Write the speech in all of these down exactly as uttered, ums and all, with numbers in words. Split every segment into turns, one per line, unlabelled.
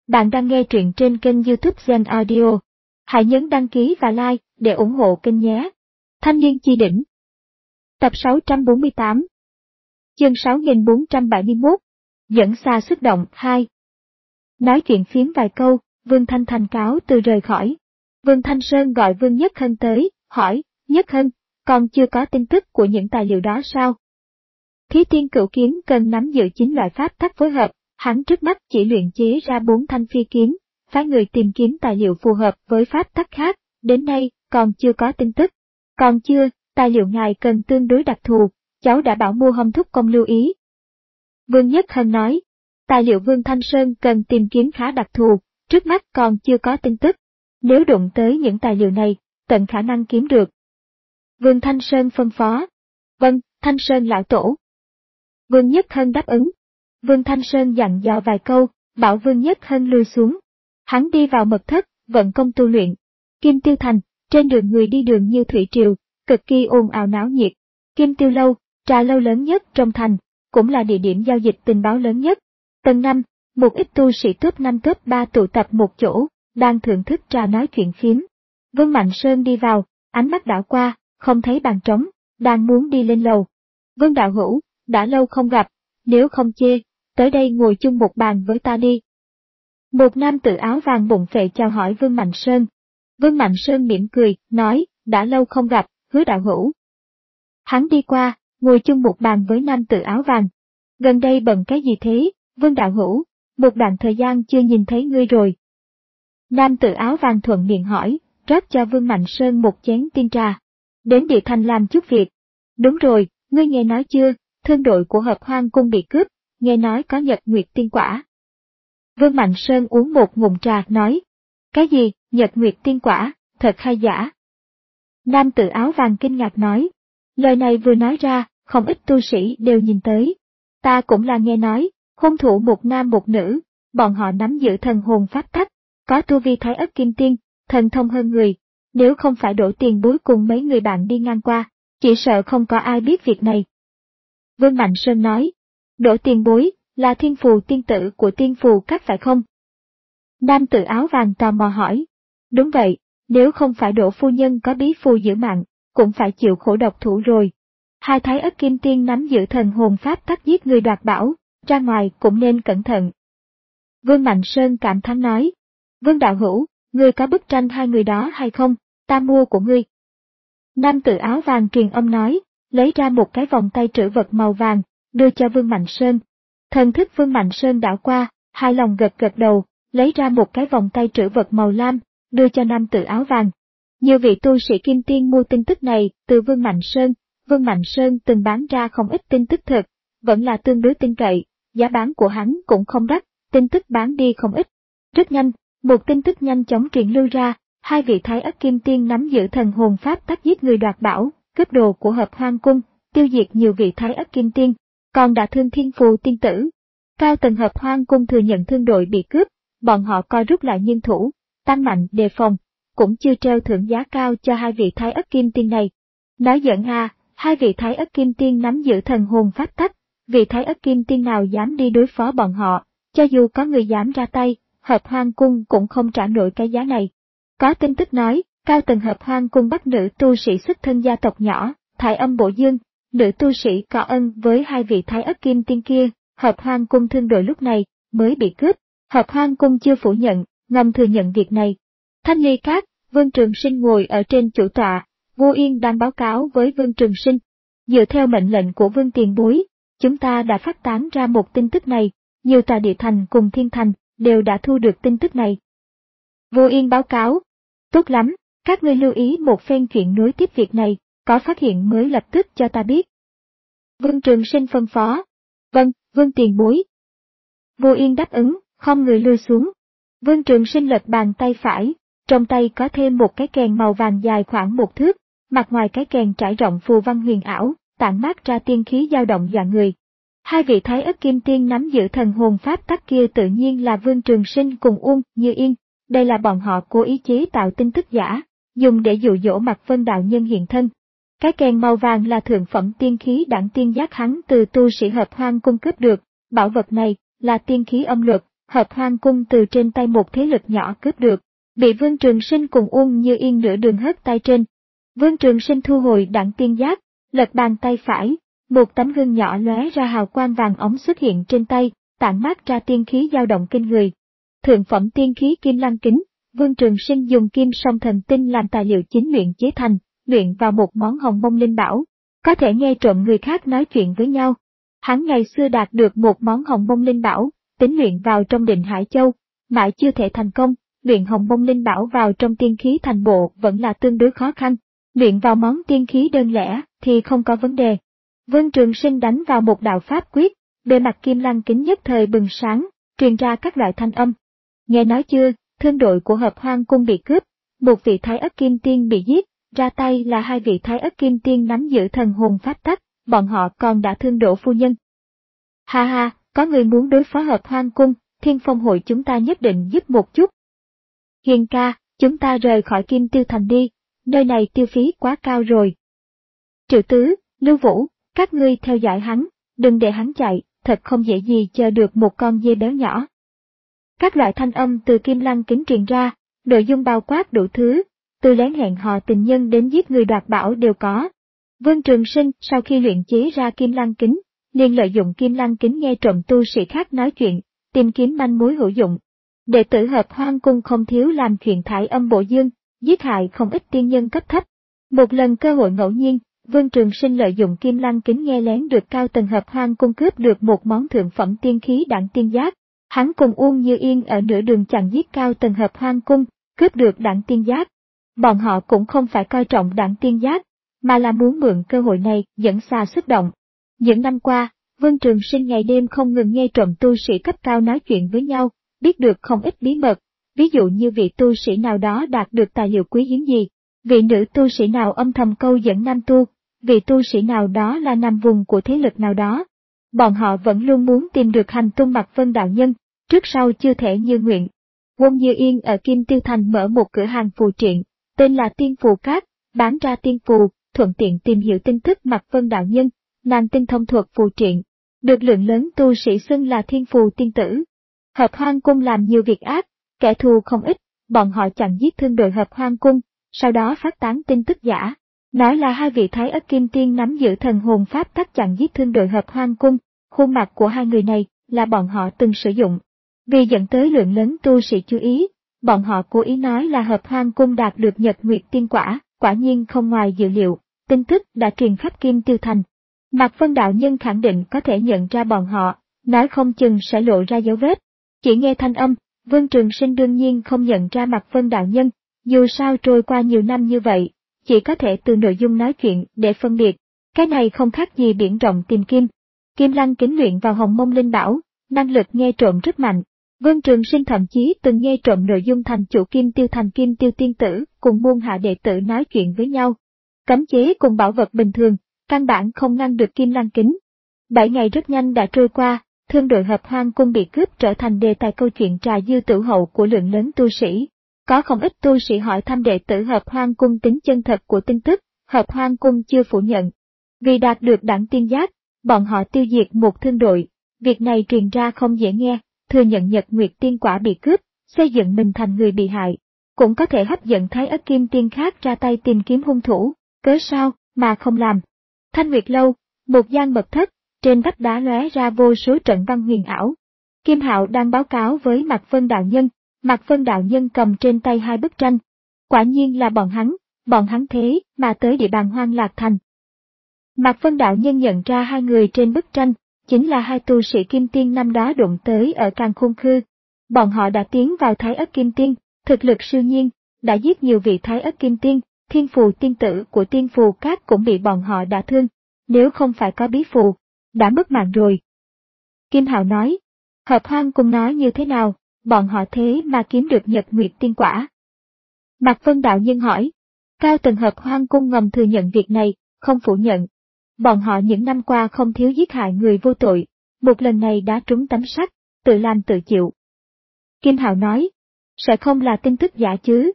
Bạn đang nghe truyện trên kênh YouTube Zen Audio. Hãy nhấn đăng ký và like để ủng hộ kênh nhé. Thanh niên chi đỉnh. Tập sáu trăm bốn mươi tám. Chương sáu nghìn bốn trăm bảy mươi mốt. Dẫn xa xuất động hai. Nói chuyện phiếm vài câu, Vương Thanh Thành cáo từ rời khỏi. Vương Thanh Sơn gọi Vương Nhất Hân tới, hỏi, Nhất Hân, còn chưa có tin tức của những tài liệu đó sao? Thí tiên cửu kiếm cần nắm giữ chín loại pháp tắc phối hợp. Hắn trước mắt chỉ luyện chế ra bốn thanh phi kiếm, phái người tìm kiếm tài liệu phù hợp với pháp tắc khác, đến nay còn chưa có tin tức. Còn chưa, tài liệu ngài cần tương đối đặc thù, cháu đã bảo mua Hồng thúc công lưu ý. Vương Nhất Hân nói, tài liệu Vương Thanh Sơn cần tìm kiếm khá đặc thù, trước mắt còn chưa có tin tức. Nếu đụng tới những tài liệu này, tận khả năng kiếm được. Vương Thanh Sơn phân phó. Vâng, Thanh Sơn lão tổ. Vương Nhất Hân đáp ứng. Vương Thanh Sơn dặn dò vài câu, bảo Vương Nhất Hân lui xuống. Hắn đi vào mật thất, vận công tu luyện. Kim Tiêu Thành, trên đường người đi đường như thủy triều, cực kỳ ồn ào náo nhiệt. Kim Tiêu Lâu, trà lâu lớn nhất trong thành, cũng là địa điểm giao dịch tình báo lớn nhất. Tầng năm, một ít tu sĩ top năm top ba tụ tập một chỗ, đang thưởng thức trà nói chuyện phiếm. Vương Mạnh Sơn đi vào, ánh mắt đảo qua, không thấy bàn trống, đang muốn đi lên lầu. Vương đạo hữu, đã lâu không gặp, nếu không chê, tới đây ngồi chung một bàn với ta đi. Một nam tử áo vàng bụng phệ chào hỏi Vương Mạnh Sơn. Vương Mạnh Sơn mỉm cười, nói, đã lâu không gặp, Hứa đạo hữu. Hắn đi qua, ngồi chung một bàn với nam tử áo vàng. Gần đây bận cái gì thế, Vương đạo hữu, một đoạn thời gian chưa nhìn thấy ngươi rồi. Nam tử áo vàng thuận miệng hỏi, rót cho Vương Mạnh Sơn một chén tiên trà. Đến địa thành làm chút việc. Đúng rồi, ngươi nghe nói chưa, thương đội của Hợp Hoang Cung bị cướp. Nghe nói có Nhật Nguyệt Tiên Quả. Vương Mạnh Sơn uống một ngụm trà, nói. Cái gì, Nhật Nguyệt Tiên Quả, thật hay giả? Nam tử áo vàng kinh ngạc nói. Lời này vừa nói ra, không ít tu sĩ đều nhìn tới. Ta cũng là nghe nói, hung thủ một nam một nữ, bọn họ nắm giữ thần hồn pháp tắc, có tu vi thái ất kim tiên, thần thông hơn người. Nếu không phải đổ tiền bối cùng mấy người bạn đi ngang qua, chỉ sợ không có ai biết việc này. Vương Mạnh Sơn nói. Đỗ tiền bối, là thiên phù tiên tử của tiên phù các phải không? Nam tử áo vàng tò mò hỏi. Đúng vậy, nếu không phải Đỗ phu nhân có bí phù giữ mạng, cũng phải chịu khổ độc thủ rồi. Hai thái ất kim tiên nắm giữ thần hồn pháp tắc giết người đoạt bảo, ra ngoài cũng nên cẩn thận. Vương Mạnh Sơn cảm thán nói. Vương đạo hữu, ngươi có bức tranh hai người đó hay không, ta mua của ngươi. Nam tử áo vàng truyền âm nói, lấy ra một cái vòng tay trữ vật màu vàng, đưa cho Vương Mạnh Sơn. Thần thức Vương Mạnh Sơn đảo qua, hài lòng gật gật đầu, lấy ra một cái vòng tay trữ vật màu lam, đưa cho nam tử áo vàng. Nhiều vị tu sĩ kim tiên mua tin tức này từ Vương Mạnh Sơn, Vương Mạnh Sơn từng bán ra không ít tin tức thật, vẫn là tương đối tin cậy, giá bán của hắn cũng không đắt, tin tức bán đi không ít. Rất nhanh, một tin tức nhanh chóng truyền lưu ra, hai vị thái ất kim tiên nắm giữ thần hồn pháp tắc giết người đoạt bảo, cướp đồ của Hợp Hoang Cung, tiêu diệt nhiều vị thái ất kim tiên. Còn đã thương thiên phù tiên tử. Cao tầng Hợp Hoang Cung thừa nhận thương đội bị cướp, bọn họ coi rút lại nhân thủ, tăng mạnh đề phòng, cũng chưa treo thưởng giá cao cho hai vị thái ất kim tiên này. Nói giỡn à, hai vị thái ất kim tiên nắm giữ thần hồn pháp tắc, vị thái ất kim tiên nào dám đi đối phó bọn họ, cho dù có người dám ra tay, Hợp Hoang Cung cũng không trả nổi cái giá này. Có tin tức nói, cao tầng Hợp Hoang Cung bắt nữ tu sĩ xuất thân gia tộc nhỏ, Thái Âm Bộ Dương. Nữ tu sĩ có ân với hai vị thái ất kim tiên kia, Hợp Hoang Cung thương đội lúc này mới bị cướp. Hợp Hoang Cung chưa phủ nhận, ngầm thừa nhận việc này. Thanh Ly Các, Vương Trường Sinh ngồi ở trên chủ tọa, Vô Yên đang báo cáo với Vương Trường Sinh. Dựa theo mệnh lệnh của Vương tiền bối, chúng ta đã phát tán ra một tin tức này, nhiều tòa địa thành cùng thiên thành đều đã thu được tin tức này. Vô Yên báo cáo. Tốt lắm, các ngươi lưu ý một phen chuyện nối tiếp việc này. Có phát hiện mới lập tức cho ta biết. Vương Trường Sinh phân phó. Vâng, Vương tiền bối. Vô Yên đáp ứng, không người lui xuống. Vương Trường Sinh lật bàn tay phải, trong tay có thêm một cái kèn màu vàng dài khoảng một thước, mặt ngoài cái kèn trải rộng phù văn huyền ảo, tản mát ra tiên khí dao động dọa người. Hai vị thái ất kim tiên nắm giữ thần hồn pháp tắc kia tự nhiên là Vương Trường Sinh cùng Uông Như Yên, đây là bọn họ cố ý chế tạo tin tức giả, dùng để dụ dỗ Mạc Vân đạo nhân hiện thân. Cái kèn màu vàng là thượng phẩm tiên khí đẳng tiên giác hắn từ tu sĩ Hợp Hoang cung cấp được, bảo vật này là tiên khí âm luật, Hợp Hoan Cung từ trên tay một thế lực nhỏ cướp được, bị Vương Trường Sinh cùng Uông Như Yên nửa đường hất tay trên. Vương Trường Sinh thu hồi đẳng tiên giác, lật bàn tay phải, một tấm gương nhỏ lóe ra hào quang vàng óng xuất hiện trên tay, tản mát ra tiên khí dao động kinh người. Thượng phẩm tiên khí Kim Lăng Kính, Vương Trường Sinh dùng kim song thần tinh làm tài liệu chính luyện chế thành, luyện vào một món hồng mông linh bảo, có thể nghe trộm người khác nói chuyện với nhau. Hắn ngày xưa đạt được một món hồng mông linh bảo, tính luyện vào trong Định Hải Châu, mãi chưa thể thành công, luyện hồng mông linh bảo vào trong tiên khí thành bộ vẫn là tương đối khó khăn, luyện vào món tiên khí đơn lẻ thì không có vấn đề. Vương Trường Sinh đánh vào một đạo pháp quyết, bề mặt Kim Lăng Kính nhất thời bừng sáng, truyền ra các loại thanh âm. Nghe nói chưa, thương đội của Hợp Hoan Cung bị cướp, một vị Thái Ất Kim Tiên bị giết, ra tay là hai vị Thái Ất Kim Tiên nắm giữ thần hồn pháp tắc, bọn họ còn đã thương đổ phu nhân. Ha ha, có người muốn đối phó Hợp Hoan Cung, Thiên Phong hội chúng ta nhất định giúp một chút. Hiền ca, chúng ta rời khỏi Kim Tiêu Thành đi, nơi này tiêu phí quá cao rồi. Triệu Tứ, Lưu Vũ, các ngươi theo dõi hắn, đừng để hắn chạy, thật không dễ gì chờ được một con dê béo nhỏ. Các loại thanh âm từ Kim Lăng Kính truyền ra, nội dung bao quát đủ thứ, từ lén hẹn hò tình nhân đến giết người đoạt bảo đều có. Vương Trường Sinh sau khi luyện chế ra Kim Lăng Kính, liền lợi dụng Kim Lăng Kính nghe trộm tu sĩ khác nói chuyện, tìm kiếm manh mối hữu dụng. Đệ tử Hợp Hoan Cung không thiếu làm chuyện thải âm bộ dương, giết hại không ít tiên nhân cấp thấp. Một lần cơ hội ngẫu nhiên, Vương Trường Sinh lợi dụng Kim Lăng Kính nghe lén được cao tầng Hợp Hoan Cung cướp được một món thượng phẩm tiên khí đẳng tiên giác. Hắn cùng Uông Như Yên ở nửa đường chặn giết cao tầng Hợp Hoan Cung, cướp được đẳng tiên giác. Bọn họ cũng không phải coi trọng đẳng tiên giác, mà là muốn mượn cơ hội này dẫn xà xuất động. Những năm qua, Vương Trường Sinh ngày đêm không ngừng nghe trộm tu sĩ cấp cao nói chuyện với nhau, biết được không ít bí mật, ví dụ như vị tu sĩ nào đó đạt được tài liệu quý hiếm gì, vị nữ tu sĩ nào âm thầm câu dẫn nam tu, vị tu sĩ nào đó là nằm vùng của thế lực nào đó. Bọn họ vẫn luôn muốn tìm được hành tung Mạc Vân đạo nhân, trước sau chưa thể như nguyện. Uông Như Yên ở Kim Tiêu Thành mở một cửa hàng phù triện, tên là Tiên Phù Cát, bán ra tiên phù, thuận tiện tìm hiểu tin tức Mạc Vân đạo nhân, nàng tinh thông thuật phù triện, được lượng lớn tu sĩ xưng là thiên phù tiên tử. Hợp Hoan Cung làm nhiều việc ác, kẻ thù không ít, bọn họ chặn giết thương đội Hợp Hoan Cung, sau đó phát tán tin tức giả, nói là hai vị Thái Ất Kim Tiên nắm giữ thần hồn pháp tắc chặn giết thương đội Hợp Hoan Cung, khuôn mặt của hai người này là bọn họ từng sử dụng. Vì dẫn tới lượng lớn tu sĩ chú ý, bọn họ cố ý nói là Hợp Hoan Cung đạt được Nhật Nguyệt Tiên Quả, quả nhiên không ngoài dự liệu, tin tức đã truyền khắp Kim Tiêu Thành. Mạc Vân đạo nhân khẳng định có thể nhận ra bọn họ, nói không chừng sẽ lộ ra dấu vết. Chỉ nghe thanh âm, Vương Trường Sinh đương nhiên không nhận ra Mạc Vân đạo nhân, dù sao trôi qua nhiều năm như vậy, chỉ có thể từ nội dung nói chuyện để phân biệt. Cái này không khác gì biển rộng tìm kim. Kim Lăng Kính luyện vào hồng mông linh bảo, năng lực nghe trộm rất mạnh. Vương Trường Sinh thậm chí từng nghe trộm nội dung thành chủ Kim Tiêu Thành Kim Tiêu Tiên Tử cùng môn hạ đệ tử nói chuyện với nhau. Cấm chế cùng bảo vật bình thường, căn bản không ngăn được Kim Lăng Kính. Bảy ngày rất nhanh đã trôi qua, thương đội Hợp Hoan Cung bị cướp trở thành đề tài câu chuyện trà dư tử hậu của lượng lớn tu sĩ. Có không ít tu sĩ hỏi thăm đệ tử Hợp Hoan Cung tính chân thật của tin tức, Hợp Hoan Cung chưa phủ nhận. Vì đạt được đẳng tiên giác, bọn họ tiêu diệt một thương đội, việc này truyền ra không dễ nghe, thừa nhận Nhật Nguyệt Tiên Quả bị cướp, xây dựng mình thành người bị hại. Cũng có thể hấp dẫn Thái Ất Kim Tiên khác ra tay tìm kiếm hung thủ, cớ sao mà không làm. Thanh Nguyệt Lâu, một gian mật thất, trên vách đá lóe ra vô số trận văn huyền ảo. Kim Hạo đang báo cáo với Mạc Vân đạo nhân, Mạc Vân đạo nhân cầm trên tay hai bức tranh. Quả nhiên là bọn hắn, bọn hắn thế mà tới địa bàn Hoang Lạc Thành. Mạc Vân đạo nhân nhận ra hai người trên bức tranh, chính là hai tu sĩ Kim Tiên năm đó đụng tới ở Càn Khôn Khư. Bọn họ đã tiến vào Thái Ất Kim Tiên, thực lực siêu nhiên, đã giết nhiều vị Thái Ất Kim Tiên, thiên phù tiên tử của Tiên Phù Cát cũng bị bọn họ đả thương, nếu không phải có bí phù, đã mất mạng rồi. Kim Hạo nói, Hợp Hoan Cung nói như thế nào, bọn họ thế mà kiếm được Nhật Nguyệt Tiên Quả. Mạc Vân đạo nhân hỏi, cao tầng Hợp Hoan Cung ngầm thừa nhận việc này, không phủ nhận. Bọn họ những năm qua không thiếu giết hại người vô tội, một lần này đã trúng tấm sắt, tự làm tự chịu. Kim Hạo nói, sẽ không là tin tức giả chứ.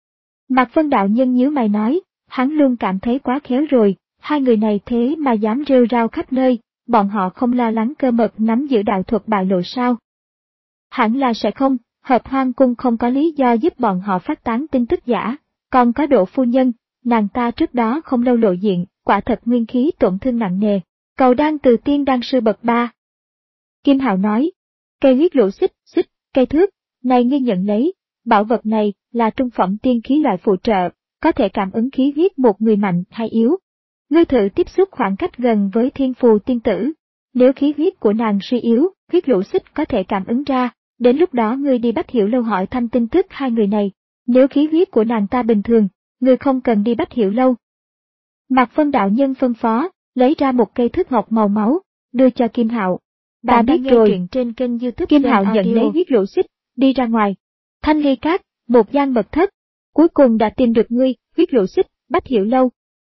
Mạc Vân đạo nhân nhíu mày nói, hắn luôn cảm thấy quá khéo rồi, hai người này thế mà dám rêu rao khắp nơi, bọn họ không lo lắng cơ mật nắm giữ đạo thuật bại lộ sao. Hẳn là sẽ không, Hợp Hoang Cung không có lý do giúp bọn họ phát tán tin tức giả, còn có Độ phu nhân, nàng ta trước đó không lâu lộ diện, quả thật nguyên khí tổn thương nặng nề, cầu đan từ tiên đan sư bậc ba. Kim Hạo nói, cây huyết lũ xích, xích, cây thước, này ngươi nhận lấy, bảo vật này là trung phẩm tiên khí loại phụ trợ, có thể cảm ứng khí huyết một người mạnh hay yếu. Ngươi thử tiếp xúc khoảng cách gần với thiên phù tiên tử, nếu khí huyết của nàng suy yếu, huyết lũ xích có thể cảm ứng ra, đến lúc đó ngươi đi Bách Hiểu Lâu hỏi thăm tin tức hai người này, nếu khí huyết của nàng ta bình thường, ngươi không cần đi Bách Hiểu Lâu. Mạc Vân đạo nhân phân phó, lấy ra một cây thước ngọc màu máu, đưa cho Kim Hạo. Ta biết rồi, trên kênh YouTube Kim Hạo nhận lấy huyết lũ xích, đi ra ngoài. Thanh Ly Các, một gian mật thất, cuối cùng đã tìm được ngươi, huyết lũ xích, Bách Hiểu Lâu.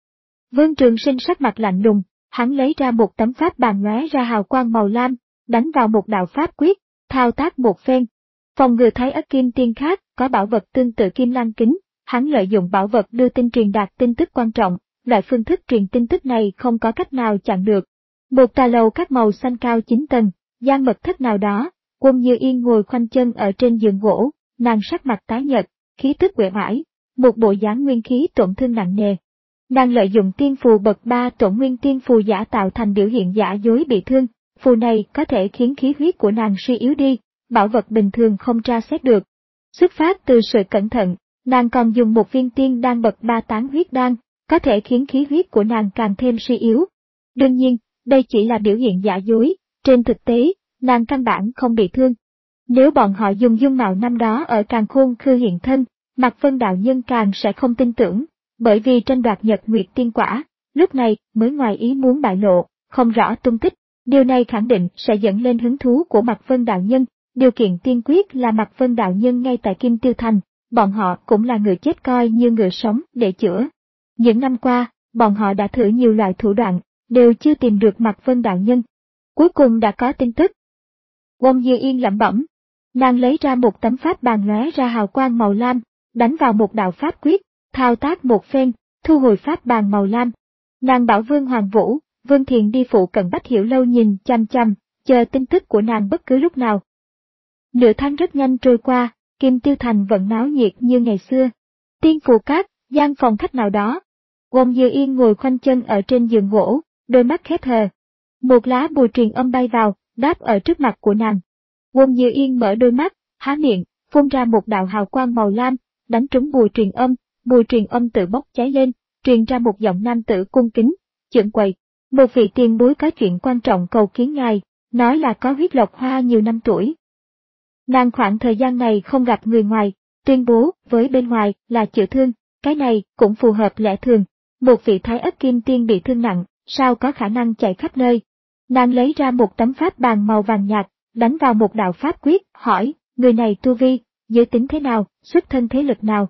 Vương Trường Sinh sắc mặt lạnh lùng, hắn lấy ra một tấm pháp bàn lóe ra hào quang màu lam, đánh vào một đạo pháp quyết, thao tác một phen. Phòng ngừa thấy ất kim tiên khác có bảo vật tương tự kim lan kính, hắn lợi dụng bảo vật đưa tin truyền đạt tin tức quan trọng, loại phương thức truyền tin tức này không có cách nào chặn được. Một tòa lầu các màu xanh cao chín tầng, gian mật thất nào đó, Quân Như Yên ngồi khoanh chân ở trên giường gỗ, nàng sắc mặt tái nhợt, khí tức uể oải, một bộ dáng nguyên khí tổn thương nặng nề. Nàng lợi dụng tiên phù bậc ba tổn nguyên tiên phù giả tạo thành biểu hiện giả dối bị thương, phù này có thể khiến khí huyết của nàng suy yếu đi, bảo vật bình thường không tra xét được. Xuất phát từ sự cẩn thận, nàng còn dùng một viên tiên đan bậc ba tán huyết đan, có thể khiến khí huyết của nàng càng thêm suy yếu. Đương nhiên, đây chỉ là biểu hiện giả dối, trên thực tế, nàng căn bản không bị thương. Nếu bọn họ dùng dung mạo năm đó ở Càn Khôn Khư hiện thân, Mạc Vân đạo nhân càng sẽ không tin tưởng, bởi vì tranh đoạt Nhật Nguyệt tiên quả, lúc này mới ngoài ý muốn bại lộ, không rõ tung tích, điều này khẳng định sẽ dẫn lên hứng thú của Mạc Vân đạo nhân, điều kiện tiên quyết là Mạc Vân đạo nhân ngay tại Kim Tiêu Thành, bọn họ cũng là người chết coi như người sống để chữa. Những năm qua, bọn họ đã thử nhiều loại thủ đoạn, đều chưa tìm được Mạc Vân đạo nhân. Cuối cùng đã có tin tức. Quân Như Yên lẩm bẩm, nàng lấy ra một tấm pháp bàn lóe ra hào quang màu lam, đánh vào một đạo pháp quyết, thao tác một phen, thu hồi pháp bàn màu lam. Nàng bảo Vương Hoàng Vũ, Vương Thiền đi phụ cận Bách Hiểu Lâu nhìn chăm chăm, chờ tin tức của nàng bất cứ lúc nào. Nửa tháng rất nhanh trôi qua, Kim Tiêu Thành vẫn náo nhiệt như ngày xưa. Tiên phù các, gian phòng khách nào đó. Quân Như Yên ngồi khoanh chân ở trên giường gỗ, đôi mắt khép hờ. Một lá bùa truyền âm bay vào, đáp ở trước mặt của nàng. Quân Như Yên mở đôi mắt, há miệng, phun ra một đạo hào quang màu lam, đánh trúng bùa truyền âm, bùa truyền âm tự bốc cháy lên, truyền ra một giọng nam tử cung kính, "Trưởng quầy, một vị tiền bối có chuyện quan trọng cầu kiến ngài, nói là có huyết lộc hoa nhiều năm tuổi." Nàng khoảng thời gian này không gặp người ngoài, tuyên bố với bên ngoài là chữa thương, cái này cũng phù hợp lẽ thường. Một vị thái ất kim tiên bị thương nặng, sao có khả năng chạy khắp nơi. Nàng lấy ra một tấm pháp bàn màu vàng nhạt, đánh vào một đạo pháp quyết, hỏi, người này tu vi, giới tính thế nào, xuất thân thế lực nào.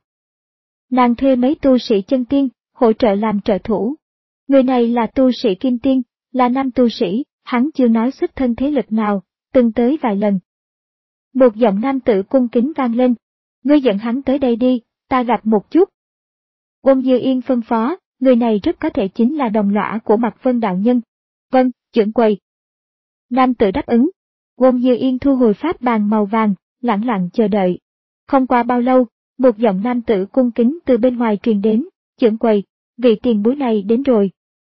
Nàng thuê mấy tu sĩ chân tiên, hỗ trợ làm trợ thủ. Người này là tu sĩ kim tiên, là nam tu sĩ, hắn chưa nói xuất thân thế lực nào, từng tới vài lần. Một giọng nam tử cung kính vang lên, ngươi dẫn hắn tới đây đi, ta gặp một chút. Quân Như Yên phân phó, người này rất có thể chính là đồng lõa của Mạc Vân đạo nhân. Vâng, trưởng quầy. Nam tử đáp ứng. Quân Như Yên thu hồi pháp bàn màu vàng, lặng lặng chờ đợi. Không qua bao lâu, một giọng nam tử cung kính từ bên ngoài truyền đến, trưởng quầy, vị tiền bối này đến rồi.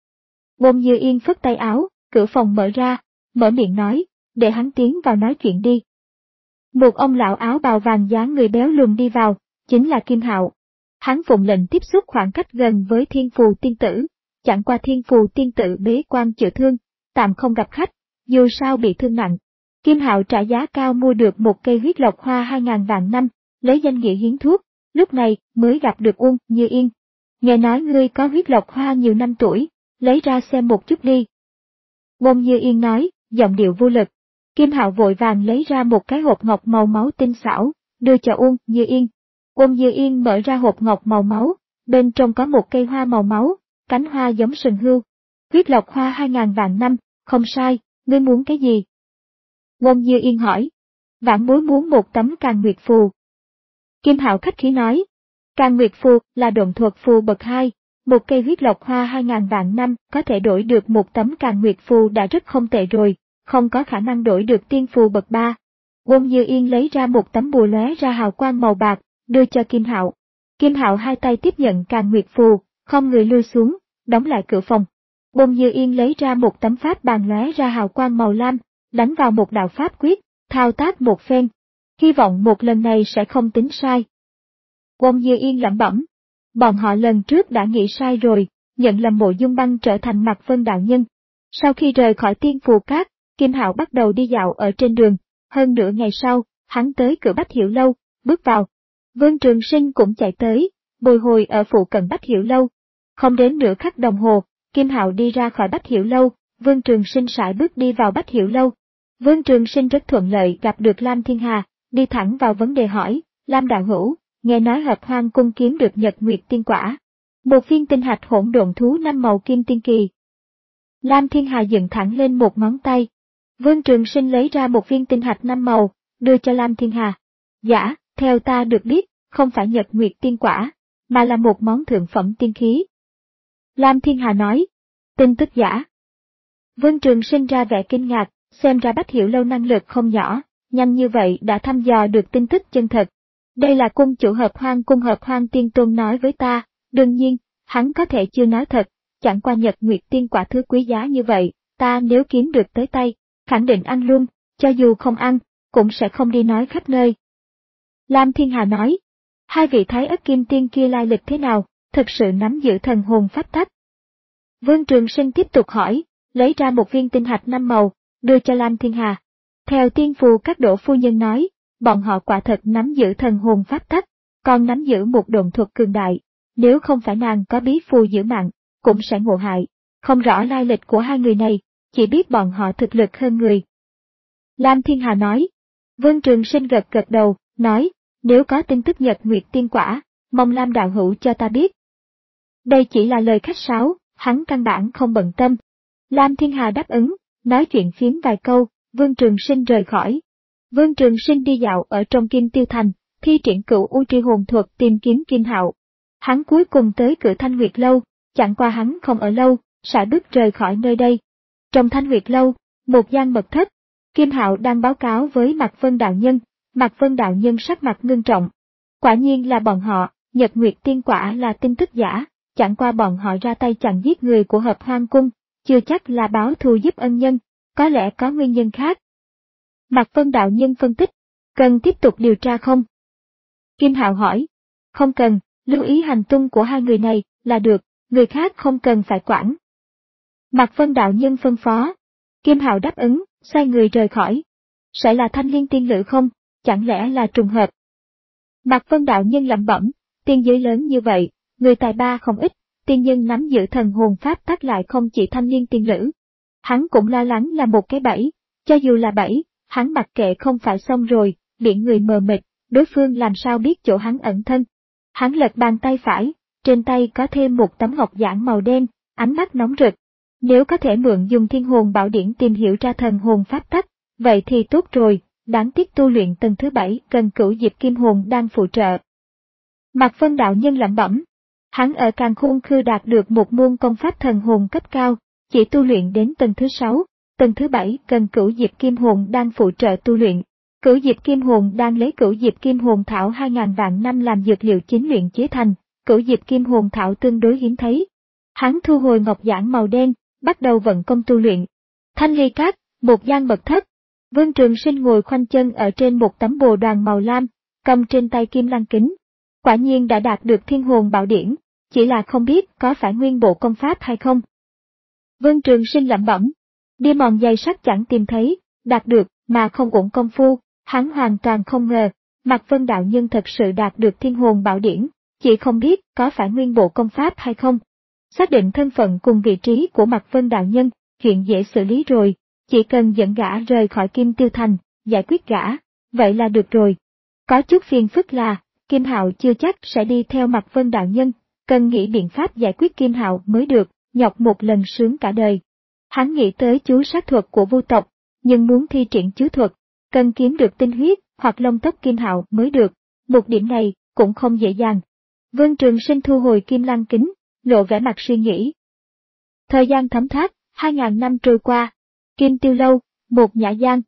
Quân Như Yên phất tay áo, cửa phòng mở ra, mở miệng nói, để hắn tiến vào nói chuyện đi. Một ông lão áo bào vàng dáng người béo lùn đi vào, chính là Kim Hạo. Hắn phụng lệnh tiếp xúc khoảng cách gần với Thiên Phù tiên tử, chẳng qua Thiên Phù tiên tử bế quan chữa thương, tạm không gặp khách, dù sao bị thương nặng. Kim Hạo trả giá cao mua được một cây huyết lộc hoa hai ngàn vạn năm, lấy danh nghĩa hiến thuốc, lúc này mới gặp được Quân Như Yên. Nghe nói ngươi có huyết lộc hoa nhiều năm tuổi, lấy ra xem một chút đi. Quân Như Yên nói, giọng điệu vô lực. Kim Hạo vội vàng lấy ra một cái hộp ngọc màu máu tinh xảo, đưa cho Quân Như Yên. Quân Như Yên mở ra hộp ngọc màu máu, bên trong có một cây hoa màu máu, cánh hoa giống sừng hươu. Huyết lộc hoa hai ngàn vạn năm, không sai, ngươi muốn cái gì? Quân Như Yên hỏi. Vãn bối muốn một tấm Càn Nguyệt phù. Kim Hạo khách khí nói. Càn Nguyệt phù là độn thuật phù bậc hai, một cây huyết lộc hoa hai ngàn vạn năm có thể đổi được một tấm Càn Nguyệt phù đã rất không tệ rồi, không có khả năng đổi được tiên phù bậc ba. Bôn Như Yên lấy ra một tấm bùa lóe ra hào quang màu bạc, đưa cho Kim Hạo. Kim Hạo hai tay tiếp nhận Càn Nguyệt phù, không người lui xuống, đóng lại cửa phòng. Bôn Như Yên lấy ra một tấm pháp bàn lóe ra hào quang màu lam, đánh vào một đạo pháp quyết, thao tác một phen. Hy vọng một lần này sẽ không tính sai. Bôn Như Yên lẩm bẩm. Bọn họ lần trước đã nghĩ sai rồi, nhận lầm Mộ Dung Băng trở thành Mạc Vân đạo nhân. Sau khi rời khỏi Tiên Phù Các, Kim Hạo bắt đầu đi dạo ở trên đường. Hơn nửa ngày sau, hắn tới cửa Bách Hiểu Lâu, bước vào. Vương Trường Sinh cũng chạy tới, bồi hồi ở phụ cận Bách Hiểu Lâu. Không đến nửa khắc đồng hồ, Kim Hạo đi ra khỏi Bách Hiểu Lâu, Vương Trường Sinh sải bước đi vào Bách Hiểu Lâu. Vương Trường Sinh rất thuận lợi gặp được Lam Thiên Hà, đi thẳng vào vấn đề hỏi, Lam đạo hữu, nghe nói Hợp Hoang cung kiếm được Nhật Nguyệt tiên quả. Một viên tinh hạch hỗn độn thú năm màu kim tiên kỳ. Lam Thiên Hà dựng thẳng lên một ngón tay. Vương Trường Sinh lấy ra một viên tinh hạch năm màu, đưa cho Lam Thiên Hà. Giả, theo ta được biết, không phải Nhật Nguyệt tiên quả, mà là một món thượng phẩm tiên khí. Lam Thiên Hà nói, tin tức giả. Vương Trường Sinh ra vẻ kinh ngạc, xem ra Bách Hiểu Lâu năng lực không nhỏ, nhanh như vậy đã thăm dò được tin tức chân thật. Đây là cung chủ Hợp Hoang cung Hợp Hoang Tiên Tôn nói với ta, đương nhiên, hắn có thể chưa nói thật, chẳng qua Nhật Nguyệt tiên quả thứ quý giá như vậy, ta nếu kiếm được tới tay, khẳng định ăn luôn, cho dù không ăn, cũng sẽ không đi nói khắp nơi. Lam Thiên Hà nói, hai vị Thái Ất Kim Tiên kia lai lịch thế nào, thực sự nắm giữ thần hồn pháp tắc. Vương Trường Sinh tiếp tục hỏi, lấy ra một viên tinh hạch năm màu, đưa cho Lam Thiên Hà. Theo Tiên Phù Các Đỗ phu nhân nói, bọn họ quả thật nắm giữ thần hồn pháp tắc, còn nắm giữ một độn thuật cường đại, nếu không phải nàng có bí phù giữ mạng, cũng sẽ ngộ hại. Không rõ lai lịch của hai người này, chỉ biết bọn họ thực lực hơn người. Lam Thiên Hà nói. Vương Trường Sinh gật gật đầu, nói, nếu có tin tức Nhật Nguyệt tiên quả, mong Lam đạo hữu cho ta biết. Đây chỉ là lời khách sáo, hắn căn bản không bận tâm. Lam Thiên Hà đáp ứng, nói chuyện phiếm vài câu, Vương Trường Sinh rời khỏi. Vương Trường Sinh đi dạo ở trong Kim Tiêu Thành, thi triển cửu u tri hồn thuật tìm kiếm Kim Hạo. Hắn cuối cùng tới cửa Thanh Nguyệt Lâu, chẳng qua hắn không ở lâu, sải bước rời khỏi nơi đây. Trong Thanh Nguyệt Lâu, một gian mật thất, Kim Hạo đang báo cáo với Mạc Vân đạo nhân, Mạc Vân đạo nhân sắc mặt ngưng trọng. Quả nhiên là bọn họ, Nhật Nguyệt tiên quả là tin tức giả, chẳng qua bọn họ ra tay chặn giết người của Hợp Hoang cung, chưa chắc là báo thù giúp ân nhân, có lẽ có nguyên nhân khác. Mạc Vân đạo nhân phân tích, cần tiếp tục điều tra không? Kim Hạo hỏi, không cần, lưu ý hành tung của hai người này là được, người khác không cần phải quản. Mạc Vân đạo nhân phân phó. Kim Hạo đáp ứng, xoay người rời khỏi. Sẽ là Thanh Liên tiên nữ không, chẳng lẽ là trùng hợp? Mạc Vân đạo nhân lẩm bẩm, tiên giới lớn như vậy, người tài ba không ít, tiên nhân nắm giữ thần hồn pháp tắc lại không chỉ Thanh Liên tiên nữ. Hắn cũng lo lắng là một cái bẫy, cho dù là bẫy, hắn mặc kệ không phải xong rồi, biển người mờ mịt, đối phương làm sao biết chỗ hắn ẩn thân. Hắn lật bàn tay phải, trên tay có thêm một tấm ngọc giản màu đen, ánh mắt nóng rực. Nếu có thể mượn dùng Thiên Hồn Bảo Điển tìm hiểu ra thần hồn pháp tắc, vậy thì tốt rồi, đáng tiếc tu luyện tầng thứ bảy cần Cửu Diệp Kim Hồn đang phụ trợ. Mạc Vân đạo nhân lẩm bẩm, hắn ở Càn Khôn Khư đạt được một môn công pháp thần hồn cấp cao, chỉ tu luyện đến tầng thứ sáu, tầng thứ bảy cần Cửu Diệp Kim Hồn đang phụ trợ tu luyện. Cửu Diệp Kim Hồn đang lấy Cửu Diệp Kim Hồn thảo hai ngàn vạn năm làm dược liệu chính luyện chế thành, Cửu Diệp Kim Hồn thảo tương đối hiếm thấy. Hắn thu hồi ngọc giản màu đen, bắt đầu vận công tu luyện. Thanh Ly Các, một gian mật thất. Vương Trường Sinh ngồi khoanh chân ở trên một tấm bồ đoàn màu lam, cầm trên tay kim lăng kính. Quả nhiên đã đạt được Thiên Hồn Bảo Điển, chỉ là không biết có phải nguyên bộ công pháp hay không. Vương Trường Sinh lẩm bẩm, đi mòn giày sắt chẳng tìm thấy, đạt được mà không uổng công phu, hắn hoàn toàn không ngờ, Mạc Vân đạo nhân thật sự đạt được Thiên Hồn Bảo Điển, chỉ không biết có phải nguyên bộ công pháp hay không. Xác định thân phận cùng vị trí của Mạc Vân đạo nhân, chuyện dễ xử lý rồi, chỉ cần dẫn gã rời khỏi Kim Tiêu Thành, giải quyết gã, vậy là được rồi. Có chút phiền phức là, Kim Hạo chưa chắc sẽ đi theo Mạc Vân đạo nhân, cần nghĩ biện pháp giải quyết Kim Hạo mới được, nhọc một lần sướng cả đời. Hắn nghĩ tới chú sát thuật của Vu tộc, nhưng muốn thi triển chú thuật, cần kiếm được tinh huyết hoặc lông tóc Kim Hạo mới được, một điểm này cũng không dễ dàng. Vương Trường Sinh thu hồi kim lăng kính, lộ vẻ mặt suy nghĩ. Thời gian thấm thoát, hai ngàn năm trôi qua. Kim Tiêu Lâu, một nhã gian.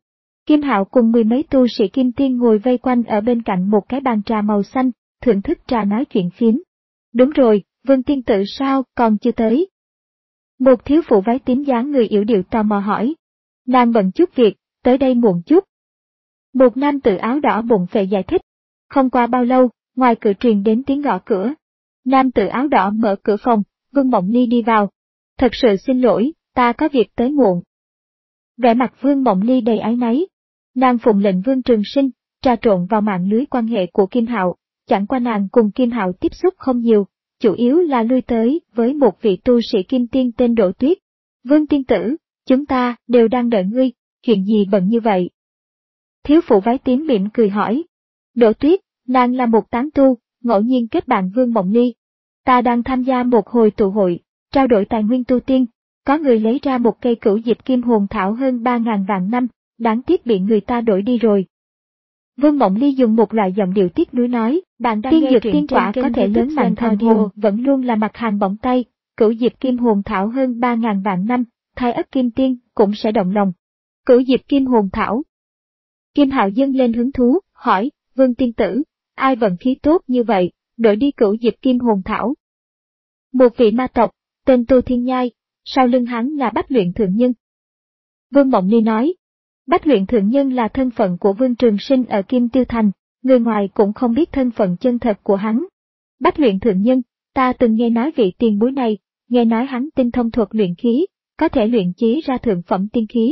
Kim Hạo cùng mười mấy tu sĩ kim tiên ngồi vây quanh ở bên cạnh một cái bàn trà màu xanh, thưởng thức trà nói chuyện phiếm. Đúng rồi, Vương tiên tử sao còn chưa tới? Một thiếu phụ váy tím dáng người yểu điệu tò mò hỏi. Nàng bận chút việc, tới đây muộn chút. Một nam tử áo đỏ bụng phệ giải thích. Không qua bao lâu, ngoài cửa truyền đến tiếng gõ cửa. Nam tử áo đỏ mở cửa phòng, Vương Mộng Ly đi vào. Thật sự xin lỗi, ta có việc tới muộn. Vẻ mặt Vương Mộng Ly đầy áy náy. Nàng phụng lệnh Vương Trường Sinh, trà trộn vào mạng lưới quan hệ của Kim Hạo, chẳng qua nàng cùng Kim Hạo tiếp xúc không nhiều, chủ yếu là lui tới với một vị tu sĩ kim tiên tên Đỗ Tuyết. Vương tiên tử, chúng ta đều đang đợi ngươi, chuyện gì bận như vậy? Thiếu phụ váy tím mỉm cười hỏi. Đỗ Tuyết, nàng là một tán tu, ngẫu nhiên kết bạn Vương Mộng Ly. Ta đang tham gia một hồi tụ hội, trao đổi tài nguyên tu tiên, có người lấy ra một cây cửu diệp kim hồn thảo hơn ba ngàn vạn năm, đáng tiếc bị người ta đổi đi rồi. Vương Mộng Ly dùng một loại giọng điệu tiếc nuối nói, bạn đang tiên dược tiên quả có thể lớn mạnh thần hồn vẫn luôn là mặt hàng bỏng tay, cửu diệp kim hồn thảo hơn ba ngàn vạn năm, Thái Ất Kim Tiên cũng sẽ động lòng. Cửu diệp kim hồn thảo. Kim Hạo dâng lên hứng thú, hỏi, Vương tiên tử, ai vận khí tốt như vậy, đổi đi cửu diệp kim hồn thảo? Một vị ma tộc, tên Tô Thiên Nhai, sau lưng hắn là Bách Luyện Thượng Nhân. Vương Mộng Ly nói, Bách Luyện Thượng Nhân là thân phận của Vương Trường Sinh ở Kim Tiêu Thành, người ngoài cũng không biết thân phận chân thật của hắn. Bách Luyện Thượng Nhân, ta từng nghe nói vị tiền bối này, nghe nói hắn tinh thông thuật luyện khí, có thể luyện chế ra thượng phẩm tiên khí.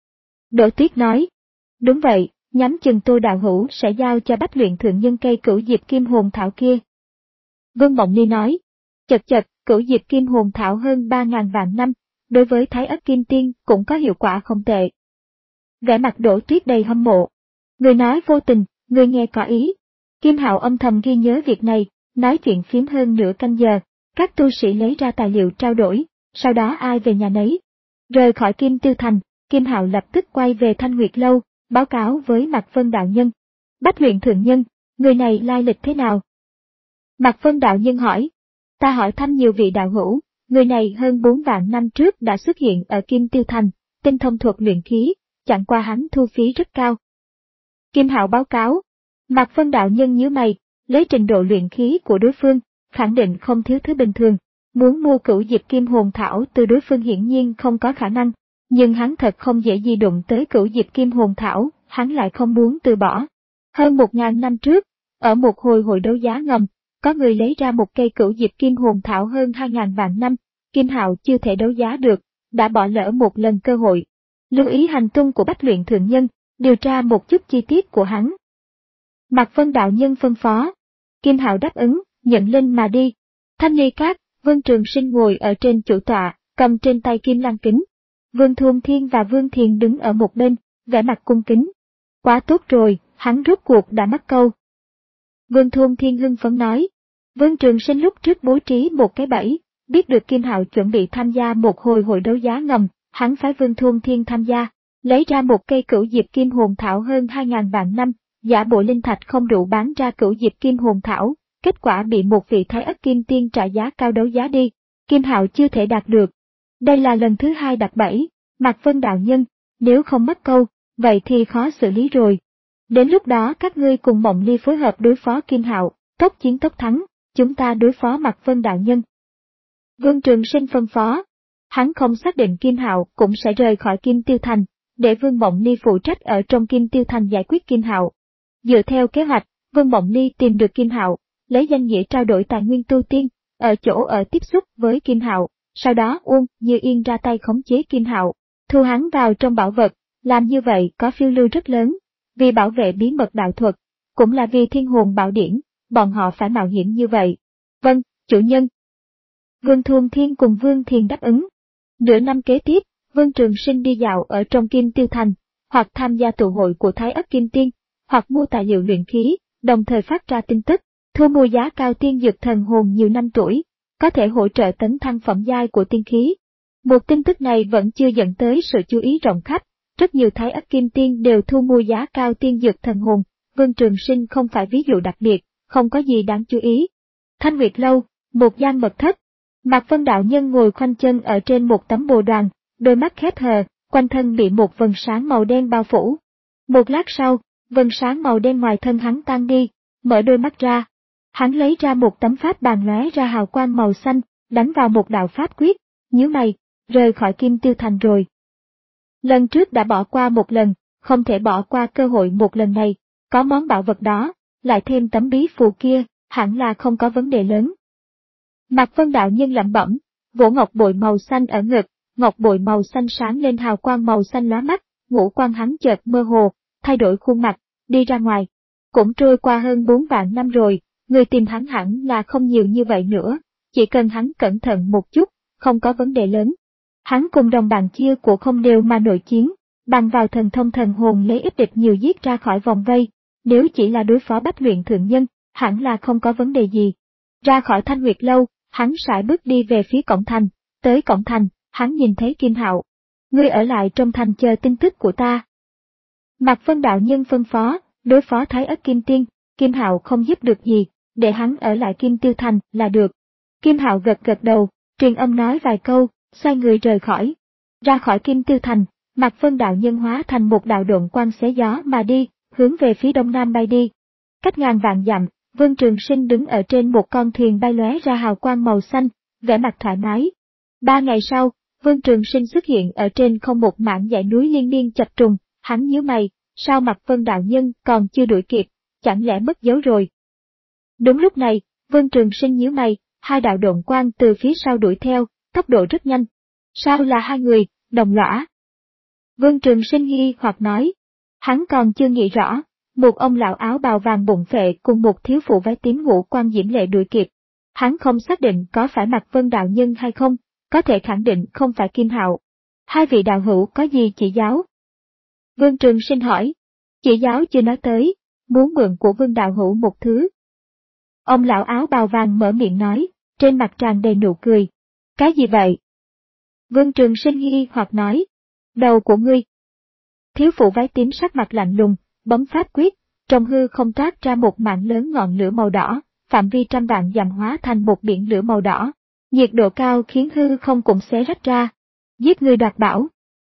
Đỗ Tuyết nói, đúng vậy, nhắm chừng Tô đạo hữu sẽ giao cho Bách Luyện Thượng Nhân cây cửu diệp kim hồn thảo kia. Vương Mộng Ly nói, chật chật, cửu diệp kim hồn thảo hơn ba ngàn vạn năm, đối với Thái Ất Kim Tiên cũng có hiệu quả không tệ. Vẻ mặt Đỗ Tuyết đầy hâm mộ. Người nói vô tình, người nghe có ý. Kim Hạo âm thầm ghi nhớ việc này, nói chuyện phiếm hơn nửa canh giờ, các tu sĩ lấy ra tài liệu trao đổi, sau đó ai về nhà nấy. Rời khỏi Kim Tiêu Thành, Kim Hạo lập tức quay về Thanh Nguyệt Lâu, báo cáo với Mạc Vân đạo nhân. Bách Luyện Thượng Nhân, người này lai lịch thế nào? Mạc Vân đạo nhân hỏi. Ta hỏi thăm nhiều vị đạo hữu, người này hơn bốn vạn năm trước đã xuất hiện ở Kim Tiêu Thành, tinh thông thuật luyện khí, chẳng qua hắn thu phí rất cao. Kim Hạo báo cáo. Mạc Vân đạo nhân nhíu mày, lấy trình độ luyện khí của đối phương, khẳng định không thiếu thứ bình thường. Muốn mua cửu diệp kim hồn thảo từ đối phương hiển nhiên không có khả năng, nhưng hắn thật không dễ gì đụng tới cửu diệp kim hồn thảo, hắn lại không muốn từ bỏ. Hơn một ngàn năm trước, ở một hồi hội đấu giá ngầm, có người lấy ra một cây cửu diệp kim hồn thảo hơn hai ngàn vạn năm, Kim Hạo chưa thể đấu giá được, đã bỏ lỡ một lần cơ hội. Lưu ý hành tung của Bách Luyện Thượng Nhân, điều tra một chút chi tiết của hắn. Mạc Vân đạo nhân phân phó. Kim Hạo đáp ứng, nhận lên mà đi. Thanh Ly Các, Vương Trường Sinh ngồi ở trên chủ tọa, cầm trên tay kim lăng kính. Vương Thôn Thiên và Vương Thiền đứng ở một bên, vẻ mặt cung kính. Quá tốt rồi, hắn rốt cuộc đã mắc câu. Vương Thôn Thiên hưng phấn nói. Vương Trường Sinh lúc trước bố trí một cái bẫy, biết được Kim Hạo chuẩn bị tham gia một hồi hội đấu giá ngầm, hắn phái Vương Thôn Thiên tham gia, lấy ra một cây cửu diệp kim hồn thảo hơn hai ngàn vạn năm, giả bộ linh thạch không đủ bán ra cửu diệp kim hồn thảo, kết quả bị một vị Thái Ất Kim Tiên trả giá cao đấu giá đi, Kim Hạo chưa thể đạt được. Đây là lần thứ hai đặt bẫy, Mạc Vân đạo nhân, nếu không mất câu, vậy thì khó xử lý rồi. Đến lúc đó các ngươi cùng Mộng Ly phối hợp đối phó Kim Hạo, tốc chiến tốc thắng, chúng ta đối phó Mạc Vân đạo nhân. Vương Trường Sinh phân phó, hắn không xác định Kim Hạo cũng sẽ rời khỏi Kim Tiêu Thành, để Vương Mộng Ly phụ trách ở trong Kim Tiêu Thành giải quyết Kim Hạo. Dựa theo kế hoạch, Vương Mộng Ly tìm được Kim Hạo, lấy danh nghĩa trao đổi tài nguyên tu tiên, ở chỗ ở tiếp xúc với Kim Hạo, sau đó Uông Như Yên ra tay khống chế Kim Hạo, thu hắn vào trong bảo vật, làm như vậy có phiêu lưu rất lớn, vì bảo vệ bí mật đạo thuật, cũng là vì thiên hồn bảo điển, bọn họ phải mạo hiểm như vậy. Vâng, chủ nhân. Vương Thôn Thiên cùng Vương Thiền đáp ứng. Nửa năm kế tiếp, Vương Trường Sinh đi dạo ở trong Kim Tiêu Thành, hoặc tham gia tụ hội của Thái Ất Kim Tiên, hoặc mua tài liệu luyện khí, đồng thời phát ra tin tức, thu mua giá cao tiên dược thần hồn nhiều năm tuổi, có thể hỗ trợ tấn thăng phẩm giai của tiên khí. Một tin tức này vẫn chưa dẫn tới sự chú ý rộng khắp, rất nhiều Thái Ất Kim Tiên đều thu mua giá cao tiên dược thần hồn, Vương Trường Sinh không phải ví dụ đặc biệt, không có gì đáng chú ý. Thanh Nguyệt Lâu, một gian mật thất. Mạc Vân đạo nhân ngồi khoanh chân ở trên một tấm bồ đoàn, đôi mắt khép hờ, quanh thân bị một vầng sáng màu đen bao phủ. Một lát sau, vầng sáng màu đen ngoài thân hắn tan đi, mở đôi mắt ra. Hắn lấy ra một tấm pháp bàn lóe ra hào quang màu xanh, đánh vào một đạo pháp quyết, nhíu mày, rời khỏi Kim Tiêu Thành rồi. Lần trước đã bỏ qua một lần, không thể bỏ qua cơ hội một lần này, có món bảo vật đó, lại thêm tấm bí phù kia, hẳn là không có vấn đề lớn. Mạc Vân đạo nhân lẩm bẩm, vỗ ngọc bội màu xanh ở ngực, ngọc bội màu xanh sáng lên hào quang màu xanh lóa mắt, ngũ quan hắn chợt mơ hồ, thay đổi khuôn mặt, đi ra ngoài. Cũng trôi qua hơn bốn vạn năm rồi, người tìm hắn hẳn là không nhiều như vậy nữa, chỉ cần hắn cẩn thận một chút, không có vấn đề lớn. Hắn cùng đồng bạn chia của không đều mà nội chiến, bằng vào thần thông thần hồn lấy ít địch nhiều giết ra khỏi vòng vây, nếu chỉ là đối phó bách luyện thượng nhân, hẳn là không có vấn đề gì. Ra khỏi Thanh Nguyệt lâu, hắn sải bước đi về phía cổng thành, tới cổng thành, hắn nhìn thấy Kim Hạo. Ngươi ở lại trong thành chờ tin tức của ta. Mạc Vân đạo nhân phân phó, đối phó Thái Ất Kim Tiên, Kim Hạo không giúp được gì, để hắn ở lại Kim Tiêu Thành là được. Kim Hạo gật gật đầu, truyền âm nói vài câu, xoay người rời khỏi. Ra khỏi Kim Tiêu Thành, Mạc Vân đạo nhân hóa thành một đạo độn quang xé gió mà đi, hướng về phía đông nam bay đi. Cách ngàn vạn dặm, Vương Trường Sinh đứng ở trên một con thuyền bay lóe ra hào quang màu xanh, vẻ mặt thoải mái. Ba ngày sau, Vương Trường Sinh xuất hiện ở trên không một mảng dãy núi liên miên chập trùng, hắn nhíu mày, sao Mạc Vân đạo nhân còn chưa đuổi kịp, chẳng lẽ mất dấu rồi. Đúng lúc này, Vương Trường Sinh nhíu mày, hai đạo độn quang từ phía sau đuổi theo, tốc độ rất nhanh. Sao là hai người, đồng lõa? Vương Trường Sinh nghi hoặc nói. Hắn còn chưa nghĩ rõ, một ông lão áo bào vàng bụng phệ cùng một thiếu phụ váy tím ngũ quan diễm lệ đuổi kịp. Hắn không xác định có phải Mạc Vân đạo nhân hay không, có thể khẳng định không phải Kim Hạo. Hai vị đạo hữu có gì chỉ giáo? Vương Trường Sinh hỏi. Chỉ giáo chưa nói tới, muốn mượn của Vương đạo hữu một thứ. Ông lão áo bào vàng mở miệng nói, trên mặt tràn đầy nụ cười. Cái gì vậy? Vương Trường Sinh nghi hoặc nói. Đầu của ngươi. Thiếu phụ váy tím sắc mặt lạnh lùng, bấm pháp quyết, trong hư không toát ra một mảng lớn ngọn lửa màu đỏ, phạm vi trăm vạn dặm hóa thành một biển lửa màu đỏ. Nhiệt độ cao khiến hư không cũng xé rách ra. Giết người đoạt bảo.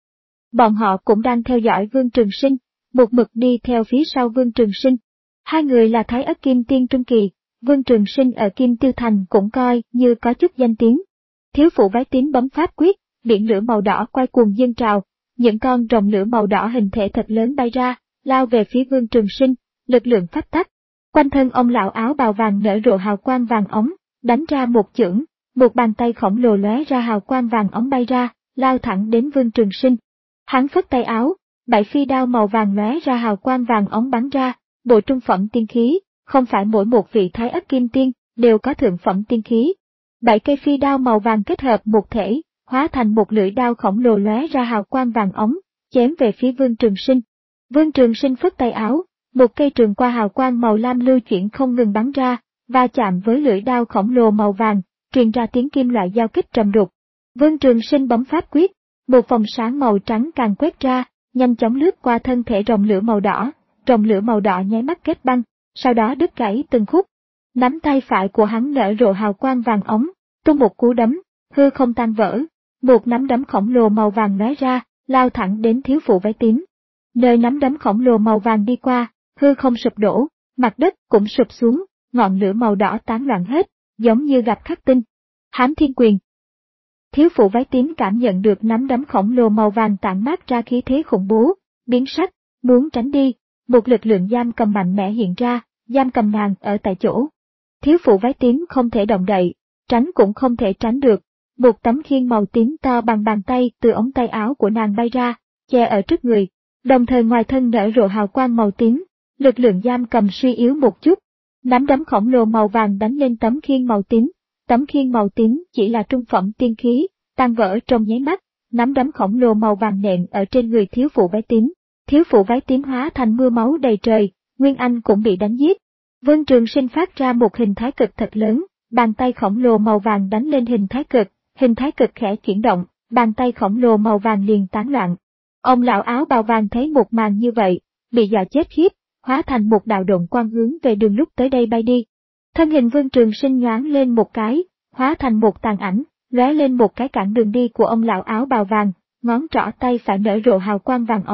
Bọn họ cũng đang theo dõi Vương Trường Sinh, một mực đi theo phía sau Vương Trường Sinh. Hai người là Thái Ất Kim Tiên trung kỳ, Vương Trường Sinh ở Kim Tiêu Thành cũng coi như có chút danh tiếng. Thiếu phụ váy tím bấm pháp quyết, biển lửa màu đỏ quay cuồng dâng trào, những con rồng lửa màu đỏ hình thể thật lớn bay ra, lao về phía Vương Trường Sinh, lực lượng phát tắc. Quanh thân ông lão áo bào vàng nở rộ hào quang vàng ống, đánh ra một chưởng, một bàn tay khổng lồ lóe ra hào quang vàng ống bay ra, lao thẳng đến Vương Trường Sinh. Hắn phất tay áo, bảy phi đao màu vàng lóe ra hào quang vàng ống bắn ra, bộ trung phẩm tiên khí, không phải mỗi một vị Thái Ất Kim Tiên đều có thượng phẩm tiên khí. Bảy cây phi đao màu vàng kết hợp một thể, hóa thành một lưỡi đao khổng lồ lóe ra hào quang vàng ống, chém về phía Vương Trường Sinh. Vương Trường Sinh phất tay áo, một cây trường qua hào quang màu lam lưu chuyển không ngừng bắn ra, va chạm với lưỡi đao khổng lồ màu vàng, truyền ra tiếng kim loại giao kích trầm đục. Vương Trường Sinh bấm pháp quyết, một vòng sáng màu trắng càng quét ra, nhanh chóng lướt qua thân thể rồng lửa màu đỏ, rồng lửa màu đỏ nháy mắt kết băng, sau đó đứt gãy từng khúc. Nắm tay phải của hắn nở rộ hào quang vàng ống, tung một cú đấm, hư không tan vỡ, một nắm đấm khổng lồ màu vàng lóe ra, lao thẳng đến thiếu phụ váy tím. Nơi nắm đấm khổng lồ màu vàng đi qua, hư không sụp đổ, mặt đất cũng sụp xuống, ngọn lửa màu đỏ tán loạn hết, giống như gặp khắc tinh. Hám Thiên Quyền. Thiếu phụ váy tím cảm nhận được nắm đấm khổng lồ màu vàng tản mát ra khí thế khủng bố, biến sắc, muốn tránh đi, một lực lượng giam cầm mạnh mẽ hiện ra, giam cầm nàng ở tại chỗ. Thiếu phụ váy tím không thể động đậy, tránh cũng không thể tránh được, một tấm khiên màu tím to bằng bàn tay từ ống tay áo của nàng bay ra, che ở trước người, đồng thời ngoài thân nở rộ hào quang màu tím, lực lượng giam cầm suy yếu một chút. Nắm đấm khổng lồ màu vàng đánh lên tấm khiên màu tím, tấm khiên màu tím chỉ là trung phẩm tiên khí, tan vỡ trong nháy mắt, nắm đấm khổng lồ màu vàng nện ở trên người thiếu phụ váy tím, thiếu phụ váy tím hóa thành mưa máu đầy trời, Nguyên Anh cũng bị đánh giết. Vương Trường Sinh phát ra một hình thái cực thật lớn, bàn tay khổng lồ màu vàng đánh lên hình thái cực, hình thái cực khẽ chuyển động, bàn tay khổng lồ màu vàng liền tán loạn. Ông lão áo bào vàng thấy một màn như vậy, bị dọa chết khiếp, hóa thành một đạo độn quang hướng về đường lúc tới đây bay đi. Thân hình Vương Trường Sinh nhoáng lên một cái, hóa thành một tàn ảnh, lóe lên một cái cản đường đi của ông lão áo bào vàng, ngón trỏ tay phải nở rộ hào quang vàng ống.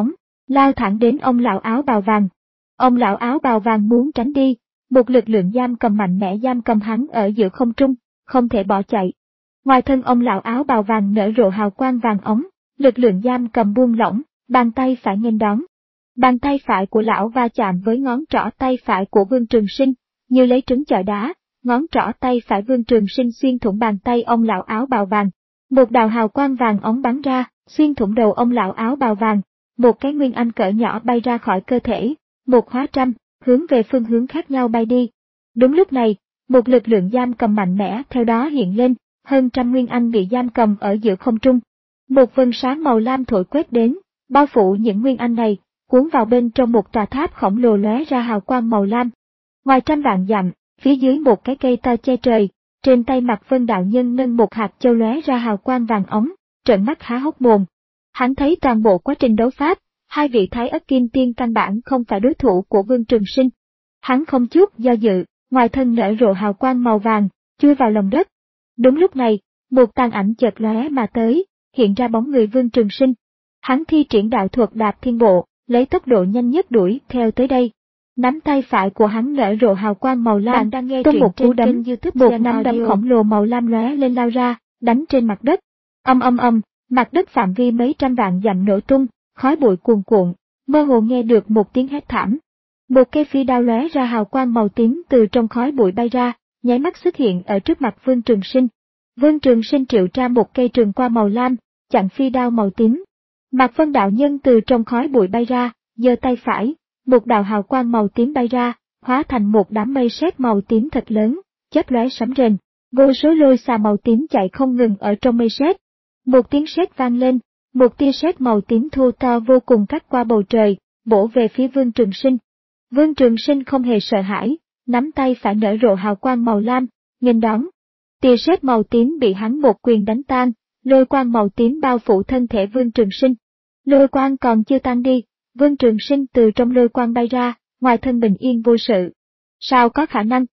lao thẳng đến ông lão áo bào vàng. Ông lão áo bào vàng muốn tránh đi, một lực lượng giam cầm mạnh mẽ giam cầm hắn ở giữa không trung, không thể bỏ chạy. Ngoài thân ông lão áo bào vàng nở rộ hào quang vàng ống, lực lượng giam cầm buông lỏng, bàn tay phải nghênh đón. Bàn tay phải của lão va chạm với ngón trỏ tay phải của Vương Trường Sinh, như lấy trứng chọi đá, ngón trỏ tay phải Vương Trường Sinh xuyên thủng bàn tay ông lão áo bào vàng. Một đạo hào quang vàng ống bắn ra, xuyên thủng đầu ông lão áo bào vàng, một cái nguyên anh cỡ nhỏ bay ra khỏi cơ thể, một hóa trăm, hướng về phương hướng khác nhau bay đi. Đúng lúc này, một lực lượng giam cầm mạnh mẽ theo đó hiện lên, hơn trăm nguyên anh bị giam cầm ở giữa không trung. Một vân sáng màu lam thổi quét đến, bao phủ những nguyên anh này, cuốn vào bên trong một tòa tháp khổng lồ lóe ra hào quang màu lam. Ngoài trăm vạn dặm, phía dưới một cái cây to che trời, trên tay Mạc Vân đạo nhân nâng một hạt châu lóe ra hào quang vàng ống, trợn mắt há hốc mồm. Hắn thấy toàn bộ quá trình đấu pháp, hai vị Thái Ất Kim Tiên căn bản không phải đối thủ của Vương Trường Sinh. Hắn không chút do dự, ngoài thân nở rộ hào quang màu vàng, chui vào lòng đất. Đúng lúc này, một tàn ảnh chợt lóe mà tới, hiện ra bóng người Vương Trường Sinh. Hắn thi triển đạo thuật đạp thiên bộ, lấy tốc độ nhanh nhất đuổi theo tới đây. Nắm tay phải của hắn nở rộ hào quang màu lam, đang nghe truyện một cú đấm, một nắm đấm khổng lồ màu lam lóe lên lao ra, đánh trên mặt đất. Âm âm âm, mặt đất phạm vi mấy trăm vạn dặm nổ tung, khói bụi cuồn cuộn, mơ hồ nghe được một tiếng hét thảm. Một cây phi đao lóe ra hào quang màu tím từ trong khói bụi bay ra, nháy mắt xuất hiện ở trước mặt Vương Trường Sinh. Vương Trường Sinh triệu ra một cây trường qua màu lam, chặn phi đao màu tím. Mạc Vân đạo nhân từ trong khói bụi bay ra, giơ tay phải, một đạo hào quang màu tím bay ra, hóa thành một đám mây sét màu tím thật lớn, chớp lóe sấm rền, vô số lôi xà màu tím chạy không ngừng ở trong mây sét. Một tiếng sét vang lên, một tia sét màu tím thô to vô cùng cắt qua bầu trời, bổ về phía Vương Trường Sinh. Vương Trường Sinh không hề sợ hãi, nắm tay phải nở rộ hào quang màu lam, nghênh đón. Tia sét màu tím bị hắn một quyền đánh tan, lôi quang màu tím bao phủ thân thể Vương Trường Sinh. Lôi quang còn chưa tan đi, Vương Trường Sinh từ trong lôi quang bay ra, ngoài thân bình yên vô sự. Sao có khả năng?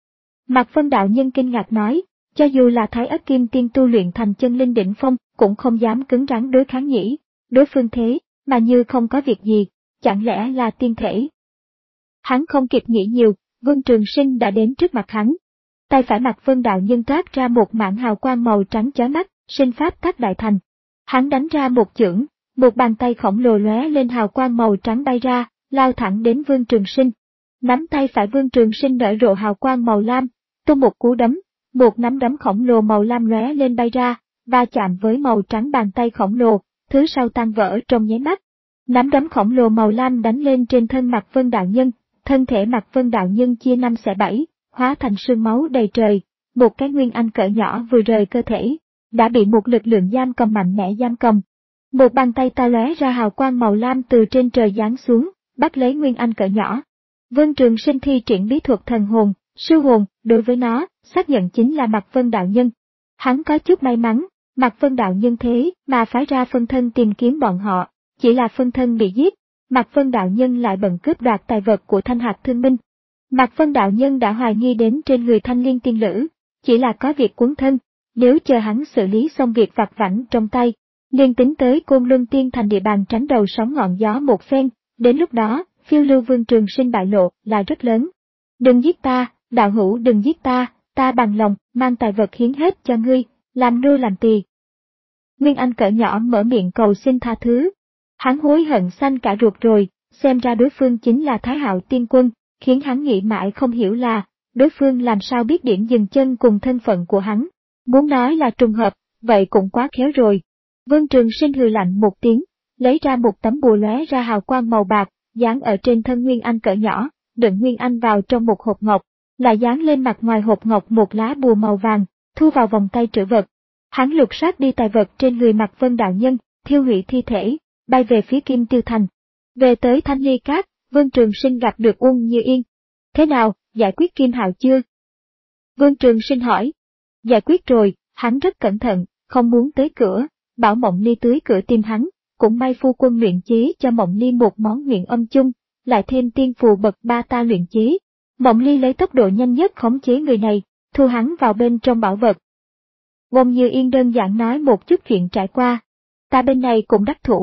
Mạc Vân đạo nhân kinh ngạc nói, cho dù là Thái Ất Kim Tiên tu luyện thành chân linh đỉnh phong, cũng không dám cứng rắn đối kháng nhỉ, đối phương thế, mà như không có việc gì, chẳng lẽ là tiên thể? Hắn không kịp nghĩ nhiều, Vương Trường Sinh đã đến trước mặt hắn. Tay phải Mạc Vân đạo nhân toát ra một mảng hào quang màu trắng chói mắt, sinh pháp tác đại thành. Hắn đánh ra một chưởng, một bàn tay khổng lồ lóe lên hào quang màu trắng bay ra, lao thẳng đến Vương Trường Sinh. Nắm tay phải Vương Trường Sinh nở rộ hào quang màu lam, tung một cú đấm, một nắm đấm khổng lồ màu lam lóe lên bay ra, va chạm với màu trắng bàn tay khổng lồ, thứ sau tan vỡ trong nháy mắt. Nắm đấm khổng lồ màu lam đánh lên trên thân Mạc Vân đạo nhân, thân thể Mạc Vân đạo nhân chia năm xẻ bảy, hóa thành sương máu đầy trời, một cái nguyên anh cỡ nhỏ vừa rời cơ thể, đã bị một lực lượng giam cầm mạnh mẽ giam cầm. Một bàn tay to lóe ra hào quang màu lam từ trên trời giáng xuống, bắt lấy nguyên anh cỡ nhỏ. Vương Trường Sinh thi triển bí thuật thần hồn, sư hồn, đối với nó, xác nhận chính là Mạc Vân đạo nhân. Hắn có chút may mắn, Mạc Vân đạo nhân thế mà phái ra phân thân tìm kiếm bọn họ, chỉ là phân thân bị giết, Mạc Vân đạo nhân lại bận cướp đoạt tài vật của Thanh Hạc Thương Minh. Mạc Vân đạo nhân đã hoài nghi đến trên người Thanh Liên tiên nữ, chỉ là có việc cuốn thân, nếu chờ hắn xử lý xong việc vặt vãnh trong tay, liền tính tới Côn Luân Tiên thành địa bàn tránh đầu sóng ngọn gió một phen, đến lúc đó, phiêu lưu Vương Trường Sinh bại lộ là rất lớn. Đừng giết ta, đạo hữu đừng giết ta, ta bằng lòng, mang tài vật hiến hết cho ngươi, làm nô làm tỳ. Nguyên Anh cỡ nhỏ mở miệng cầu xin tha thứ. Hắn hối hận xanh cả ruột rồi, xem ra đối phương chính là Thái Hạo Tiên Quân, khiến hắn nghĩ mãi không hiểu là, đối phương làm sao biết điểm dừng chân cùng thân phận của hắn. Muốn nói là trùng hợp, vậy cũng quá khéo rồi. Vương Trường Sinh hừ lạnh một tiếng, lấy ra một tấm bùa lóe ra hào quang màu bạc, dán ở trên thân Nguyên Anh cỡ nhỏ, đựng Nguyên Anh vào trong một hộp ngọc, lại dán lên mặt ngoài hộp ngọc một lá bùa màu vàng, thu vào vòng tay trữ vật. Hắn lục soát đi tài vật trên người Mạc Vân đạo nhân, thiêu hủy thi thể, bay về phía Kim Tiêu Thành. Về tới Thanh Ly Cát, Vương Trường Sinh gặp được Uông Như Yên. Thế nào, giải quyết Kim Hạo chưa? Vương Trường Sinh hỏi. Giải quyết rồi, hắn rất cẩn thận, không muốn tới cửa, bảo Mộng Ly tưới cửa tìm hắn, cũng may phu quân luyện chế cho Mộng Ly một món nguyện âm chung, lại thêm tiên phù bậc ba ta luyện chế. Mộng Ly lấy tốc độ nhanh nhất khống chế người này, thu hắn vào bên trong bảo vật. Uông Như Yên đơn giản nói một chút chuyện trải qua. Ta bên này cũng đắc thủ,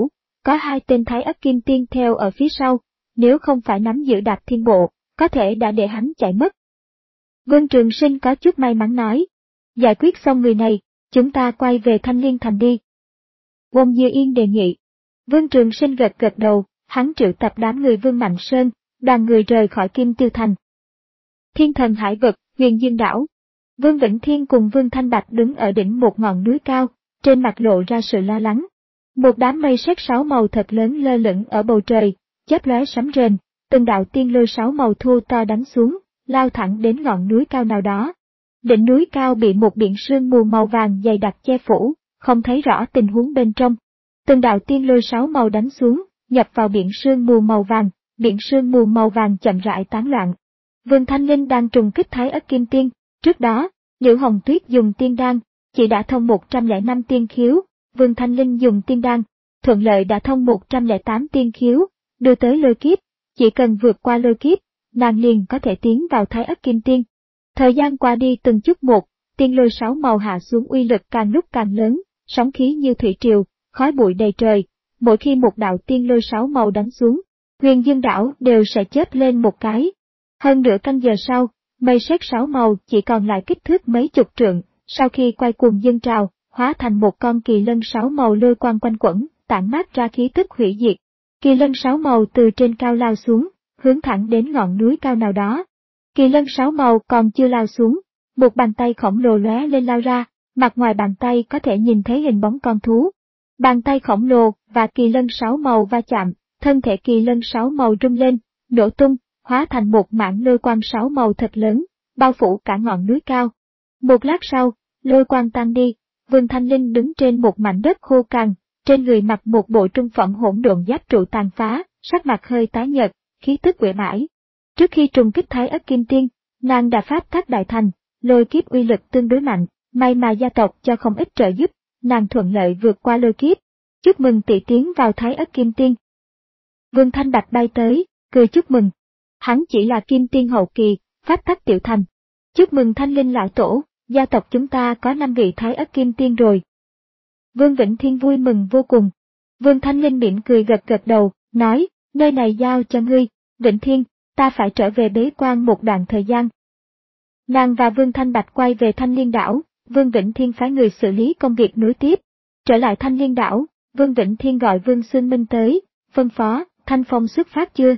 có hai tên Thái Ất Kim Tiên theo ở phía sau, nếu không phải nắm giữ Đạp Thiên Bộ, có thể đã để hắn chạy mất. Vương Trường Sinh có chút may mắn nói, giải quyết xong người này, chúng ta quay về Thanh Liên Thành đi. Wong Dư Yên đề nghị. Vương Trường Sinh gật gật đầu, hắn triệu tập đám người Vương Mạnh Sơn, đoàn người rời khỏi Kim Tiêu Thành. Thiên Thần Hải Vực, Huyền Dương Đảo. Vương Vĩnh Thiên cùng Vương Thanh Bạch đứng ở đỉnh một ngọn núi cao, trên mặt lộ ra sự lo lắng. Một đám mây sét sáu màu thật lớn lơ lửng ở bầu trời, chớp lóe sấm rền, từng đạo tiên lôi sáu màu thu to đánh xuống, lao thẳng đến ngọn núi cao nào đó. Đỉnh núi cao bị một biển sương mù màu vàng dày đặc che phủ, không thấy rõ tình huống bên trong. Từng đạo tiên lôi sáu màu đánh xuống, nhập vào biển sương mù màu vàng, biển sương mù màu vàng chậm rãi tán loạn. Vương Thanh Linh đang trùng kích Thái Ất Kim Tiên, trước đó, Liễu Hồng Tuyết dùng tiên đan, chỉ đã thông một trăm lẻ năm tiên khiếu, Vương Thanh Linh dùng tiên đan, thuận lợi đã thông một trăm lẻ tám tiên khiếu, đưa tới lôi kiếp, chỉ cần vượt qua lôi kiếp, nàng liền có thể tiến vào Thái Ất Kim Tiên. Thời gian qua đi từng chút một, tiên lôi sáu màu hạ xuống uy lực càng lúc càng lớn, sóng khí như thủy triều, khói bụi đầy trời, mỗi khi một đạo tiên lôi sáu màu đánh xuống, Huyền Dương Đảo đều sẽ chớp lên một cái. Hơn nửa canh giờ sau, mây sét sáu màu chỉ còn lại kích thước mấy chục trượng, sau khi quay cuồng dâng trào, hóa thành một con kỳ lân sáu màu lôi quang quanh quẩn, tản mát ra khí tức hủy diệt. Kỳ lân sáu màu từ trên cao lao xuống, hướng thẳng đến ngọn núi cao nào đó. Kỳ lân sáu màu còn chưa lao xuống, một bàn tay khổng lồ lóe lên lao ra, mặt ngoài bàn tay có thể nhìn thấy hình bóng con thú. Bàn tay khổng lồ và kỳ lân sáu màu va chạm, thân thể kỳ lân sáu màu rung lên, nổ tung, hóa thành một mảng lôi quang sáu màu thật lớn, bao phủ cả ngọn núi cao. Một lát sau, lôi quang tan đi, Vương Thanh Linh đứng trên một mảnh đất khô cằn, trên người mặc một bộ trung phẩm hỗn độn giáp trụ tàn phá, sắc mặt hơi tái nhợt, khí tức uể oải. Trước khi trùng kích Thái Ất Kim Tiên, nàng đã pháp tác đại thành, lôi kiếp uy lực tương đối mạnh, may mà gia tộc cho không ít trợ giúp, nàng thuận lợi vượt qua lôi kiếp. Chúc mừng tỷ tiến vào Thái Ất Kim Tiên. Vương Thanh Bạch bay tới, cười chúc mừng. Hắn chỉ là Kim Tiên hậu kỳ, pháp tắc tiểu thành. Chúc mừng Thanh Linh lão tổ, gia tộc chúng ta có năm vị Thái Ất Kim Tiên rồi. Vương Vĩnh Thiên vui mừng vô cùng. Vương Thanh Linh mỉm cười gật gật đầu, nói, nơi này giao cho ngươi, Vĩnh Thiên, ta phải trở về bế quan một đoạn thời gian. Nàng và Vương Thanh Bạch quay về Thanh Liên Đảo, Vương Vĩnh Thiên phái người xử lý công việc nối tiếp. Trở lại Thanh Liên Đảo, Vương Vĩnh Thiên gọi Vương Xuyên Minh tới, phân phó, Thanh Phong xuất phát chưa?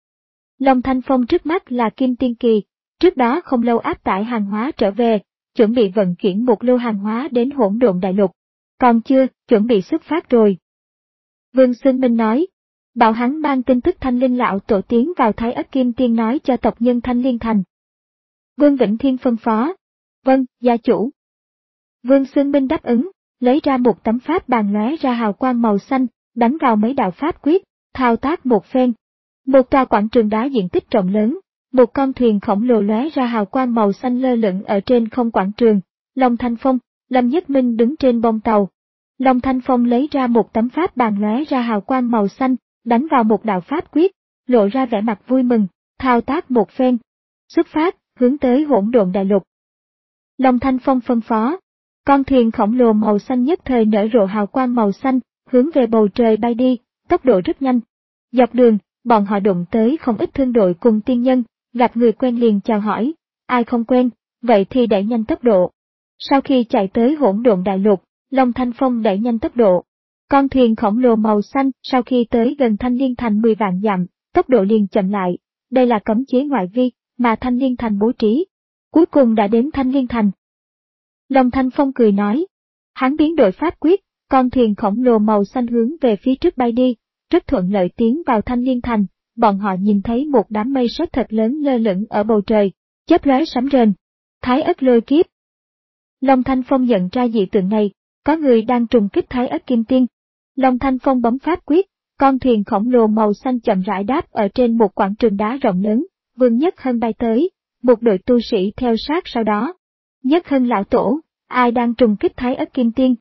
Long Thanh Phong trước mắt là Kim Tiên Kỳ, trước đó không lâu áp tải hàng hóa trở về, chuẩn bị vận chuyển một lô hàng hóa đến Hỗn Độn Đại Lục. Còn chưa, chuẩn bị xuất phát rồi. Vương Xuyên Minh nói, bảo hắn mang tin tức Thanh Linh lão tổ tiến vào Thái Ất Kim Tiên nói cho tộc nhân Thanh Liên Thành. Vương Vĩnh Thiên phân phó, vâng, gia chủ. Vương Xuyên Minh đáp ứng, lấy ra một tấm pháp bàn lóe ra hào quang màu xanh, đánh vào mấy đạo pháp quyết, thao tác một phen. Một tòa quảng trường đá diện tích rộng lớn, một con thuyền khổng lồ lóe ra hào quang màu xanh lơ lửng ở trên không quảng trường. Long Thanh Phong, Lâm Nhất Minh đứng trên bông tàu. Long Thanh Phong lấy ra một tấm pháp bàn lóe ra hào quang màu xanh, đánh vào một đạo pháp quyết, lộ ra vẻ mặt vui mừng, thao tác một phen. Xuất phát, hướng tới Hỗn Độn Đại Lục. Long Thanh Phong phân phó. Con thuyền khổng lồ màu xanh nhất thời nở rộ hào quang màu xanh, hướng về bầu trời bay đi, tốc độ rất nhanh. Dọc đường, bọn họ đụng tới không ít thương đội cùng tiên nhân, gặp người quen liền chào hỏi, ai không quen, vậy thì đẩy nhanh tốc độ. Sau khi chạy tới Hỗn Độn Đại Lục, Long Thanh Phong đẩy nhanh tốc độ. Con thuyền khổng lồ màu xanh sau khi tới gần Thanh Liên Thành mười vạn dặm, tốc độ liền chậm lại, đây là cấm chế ngoại vi mà Thanh Liên Thành bố trí. Cuối cùng đã đến Thanh Liên Thành. Long Thanh Phong cười nói, hắn biến đổi pháp quyết, con thuyền khổng lồ màu xanh hướng về phía trước bay đi, rất thuận lợi tiến vào Thanh Liên Thành, bọn họ nhìn thấy một đám mây sét thật lớn lơ lửng ở bầu trời, chớp lóe sấm rền. Thái Ất lôi kiếp. Long Thanh Phong nhận ra dị tượng này, có người đang trùng kích Thái Ất Kim Tiên. Long Thanh Phong bấm pháp quyết, con thuyền khổng lồ màu xanh chậm rãi đáp ở trên một quảng trường đá rộng lớn, Vương Nhất Hân bay tới, một đội tu sĩ theo sát sau đó. Nhất Hân lão tổ, ai đang trùng kích Thái Ất Kim Tiên?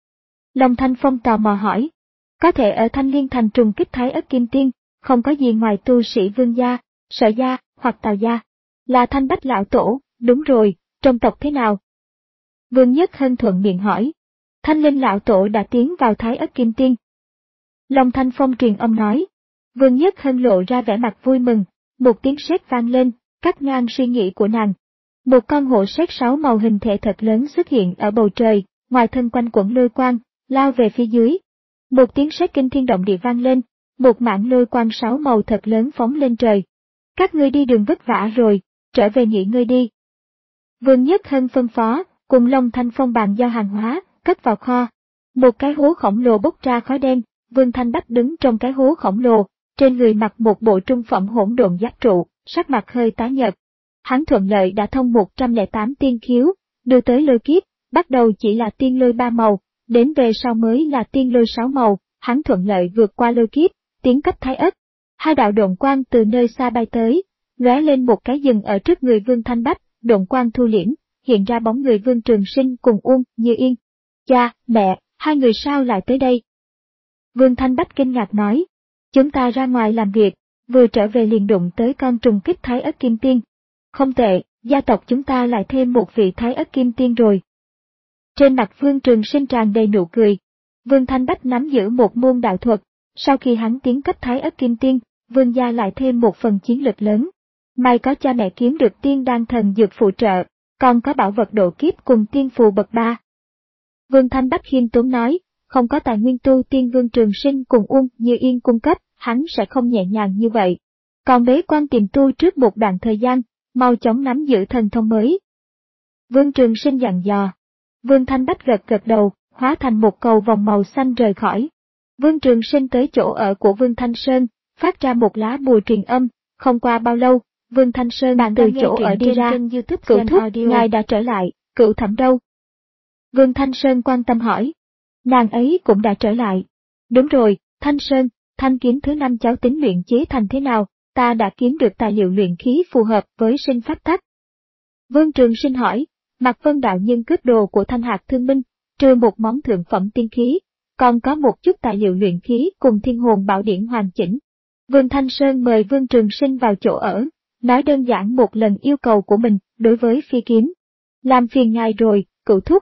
Long Thanh Phong tò mò hỏi. Có thể ở Thanh Liên Thành trùng kích Thái Ất Kim Tiên, không có gì ngoài tu sĩ Vương gia, Sở gia, hoặc Tào gia. Là Thanh Bách lão tổ, đúng rồi, trong tộc thế nào? Vương Nhất Hân thuận miệng hỏi. Thanh Linh lão tổ đã tiến vào Thái Ất Kim Tiên. Long Thanh Phong truyền âm nói. Vương Nhất Hân lộ ra vẻ mặt vui mừng, một tiếng sét vang lên, cắt ngang suy nghĩ của nàng. Một con hổ sét sáu màu hình thể thật lớn xuất hiện ở bầu trời, ngoài thân quanh quẩn lôi quang, lao về phía dưới. Một tiếng sét kinh thiên động địa vang lên, một mảng lôi quang sáu màu thật lớn phóng lên trời. Các ngươi đi đường vất vả rồi, trở về nghỉ ngơi đi. Vương Nhất Hân phân phó, cùng Long Thanh Phong bàn giao hàng hóa, cất vào kho. Một cái hố khổng lồ bốc ra khói đen, Vương Thanh Bách đứng trong cái hố khổng lồ, trên người mặc một bộ trung phẩm hỗn độn giáp trụ, sắc mặt hơi tái nhợt. Hắn thuận lợi đã thông một trăm lẻ tám tiên khiếu, đưa tới lôi kiếp, bắt đầu chỉ là tiên lôi ba màu, đến về sau mới là tiên lôi sáu màu, hắn thuận lợi vượt qua lôi kiếp, tiến cấp thái ất. Hai đạo độn quang từ nơi xa bay tới, lóe lên một cái dừng ở trước người Vương Thanh Bách, độn quang thu liễm, hiện ra bóng người Vương Trường Sinh cùng Uông Như Yên. Cha, mẹ, hai người sao lại tới đây? Vương Thanh Bách kinh ngạc nói, chúng ta ra ngoài làm việc, vừa trở về liền đụng tới con trùng kích thái ất kim tiên. Không tệ, gia tộc chúng ta lại thêm một vị thái ất kim tiên rồi. Trên mặt Vương Trường Sinh tràn đầy nụ cười. Vương Thanh Bách nắm giữ một môn đạo thuật, sau khi hắn tiến cấp thái ất kim tiên, Vương gia lại thêm một phần chiến lực lớn. May có cha mẹ kiếm được tiên đan thần dược phụ trợ, còn có bảo vật độ kiếp cùng tiên phù bậc ba. Vương Thanh Bách khiêm tốn nói, không có tài nguyên tu tiên Vương Trường Sinh cùng Uông Như Yên cung cấp, hắn sẽ không nhẹ nhàng như vậy. Còn bế quan tìm tu trước một đoạn thời gian, mau chóng nắm giữ thần thông mới. Vương Trường Sinh dặn dò. Vương Thanh Bách gật gật đầu, hóa thành một cầu vòng màu xanh rời khỏi. Vương Trường Sinh tới chỗ ở của Vương Thanh Sơn, phát ra một lá bùa truyền âm, không qua bao lâu, Vương Thanh Sơn bạn từ chỗ ở đi ra, Cửu thúc, ngài đã trở lại, Cửu thẩm đâu? Vương Thanh Sơn quan tâm hỏi. Nàng ấy cũng đã trở lại. Đúng rồi, Thanh Sơn, thanh kiếm thứ năm cháu tính luyện chế thành thế nào, ta đã kiếm được tài liệu luyện khí phù hợp với sinh pháp tắc. Vương Trường Sinh hỏi, Mạc Vân đạo nhân cướp đồ của Thanh Hạc Thương Minh, trừ một món thượng phẩm tiên khí, còn có một chút tài liệu luyện khí cùng thiên hồn bảo điển hoàn chỉnh. Vương Thanh Sơn mời Vương Trường Sinh vào chỗ ở, nói đơn giản một lần yêu cầu của mình đối với phi kiếm. Làm phiền ngài rồi, Cửu thúc.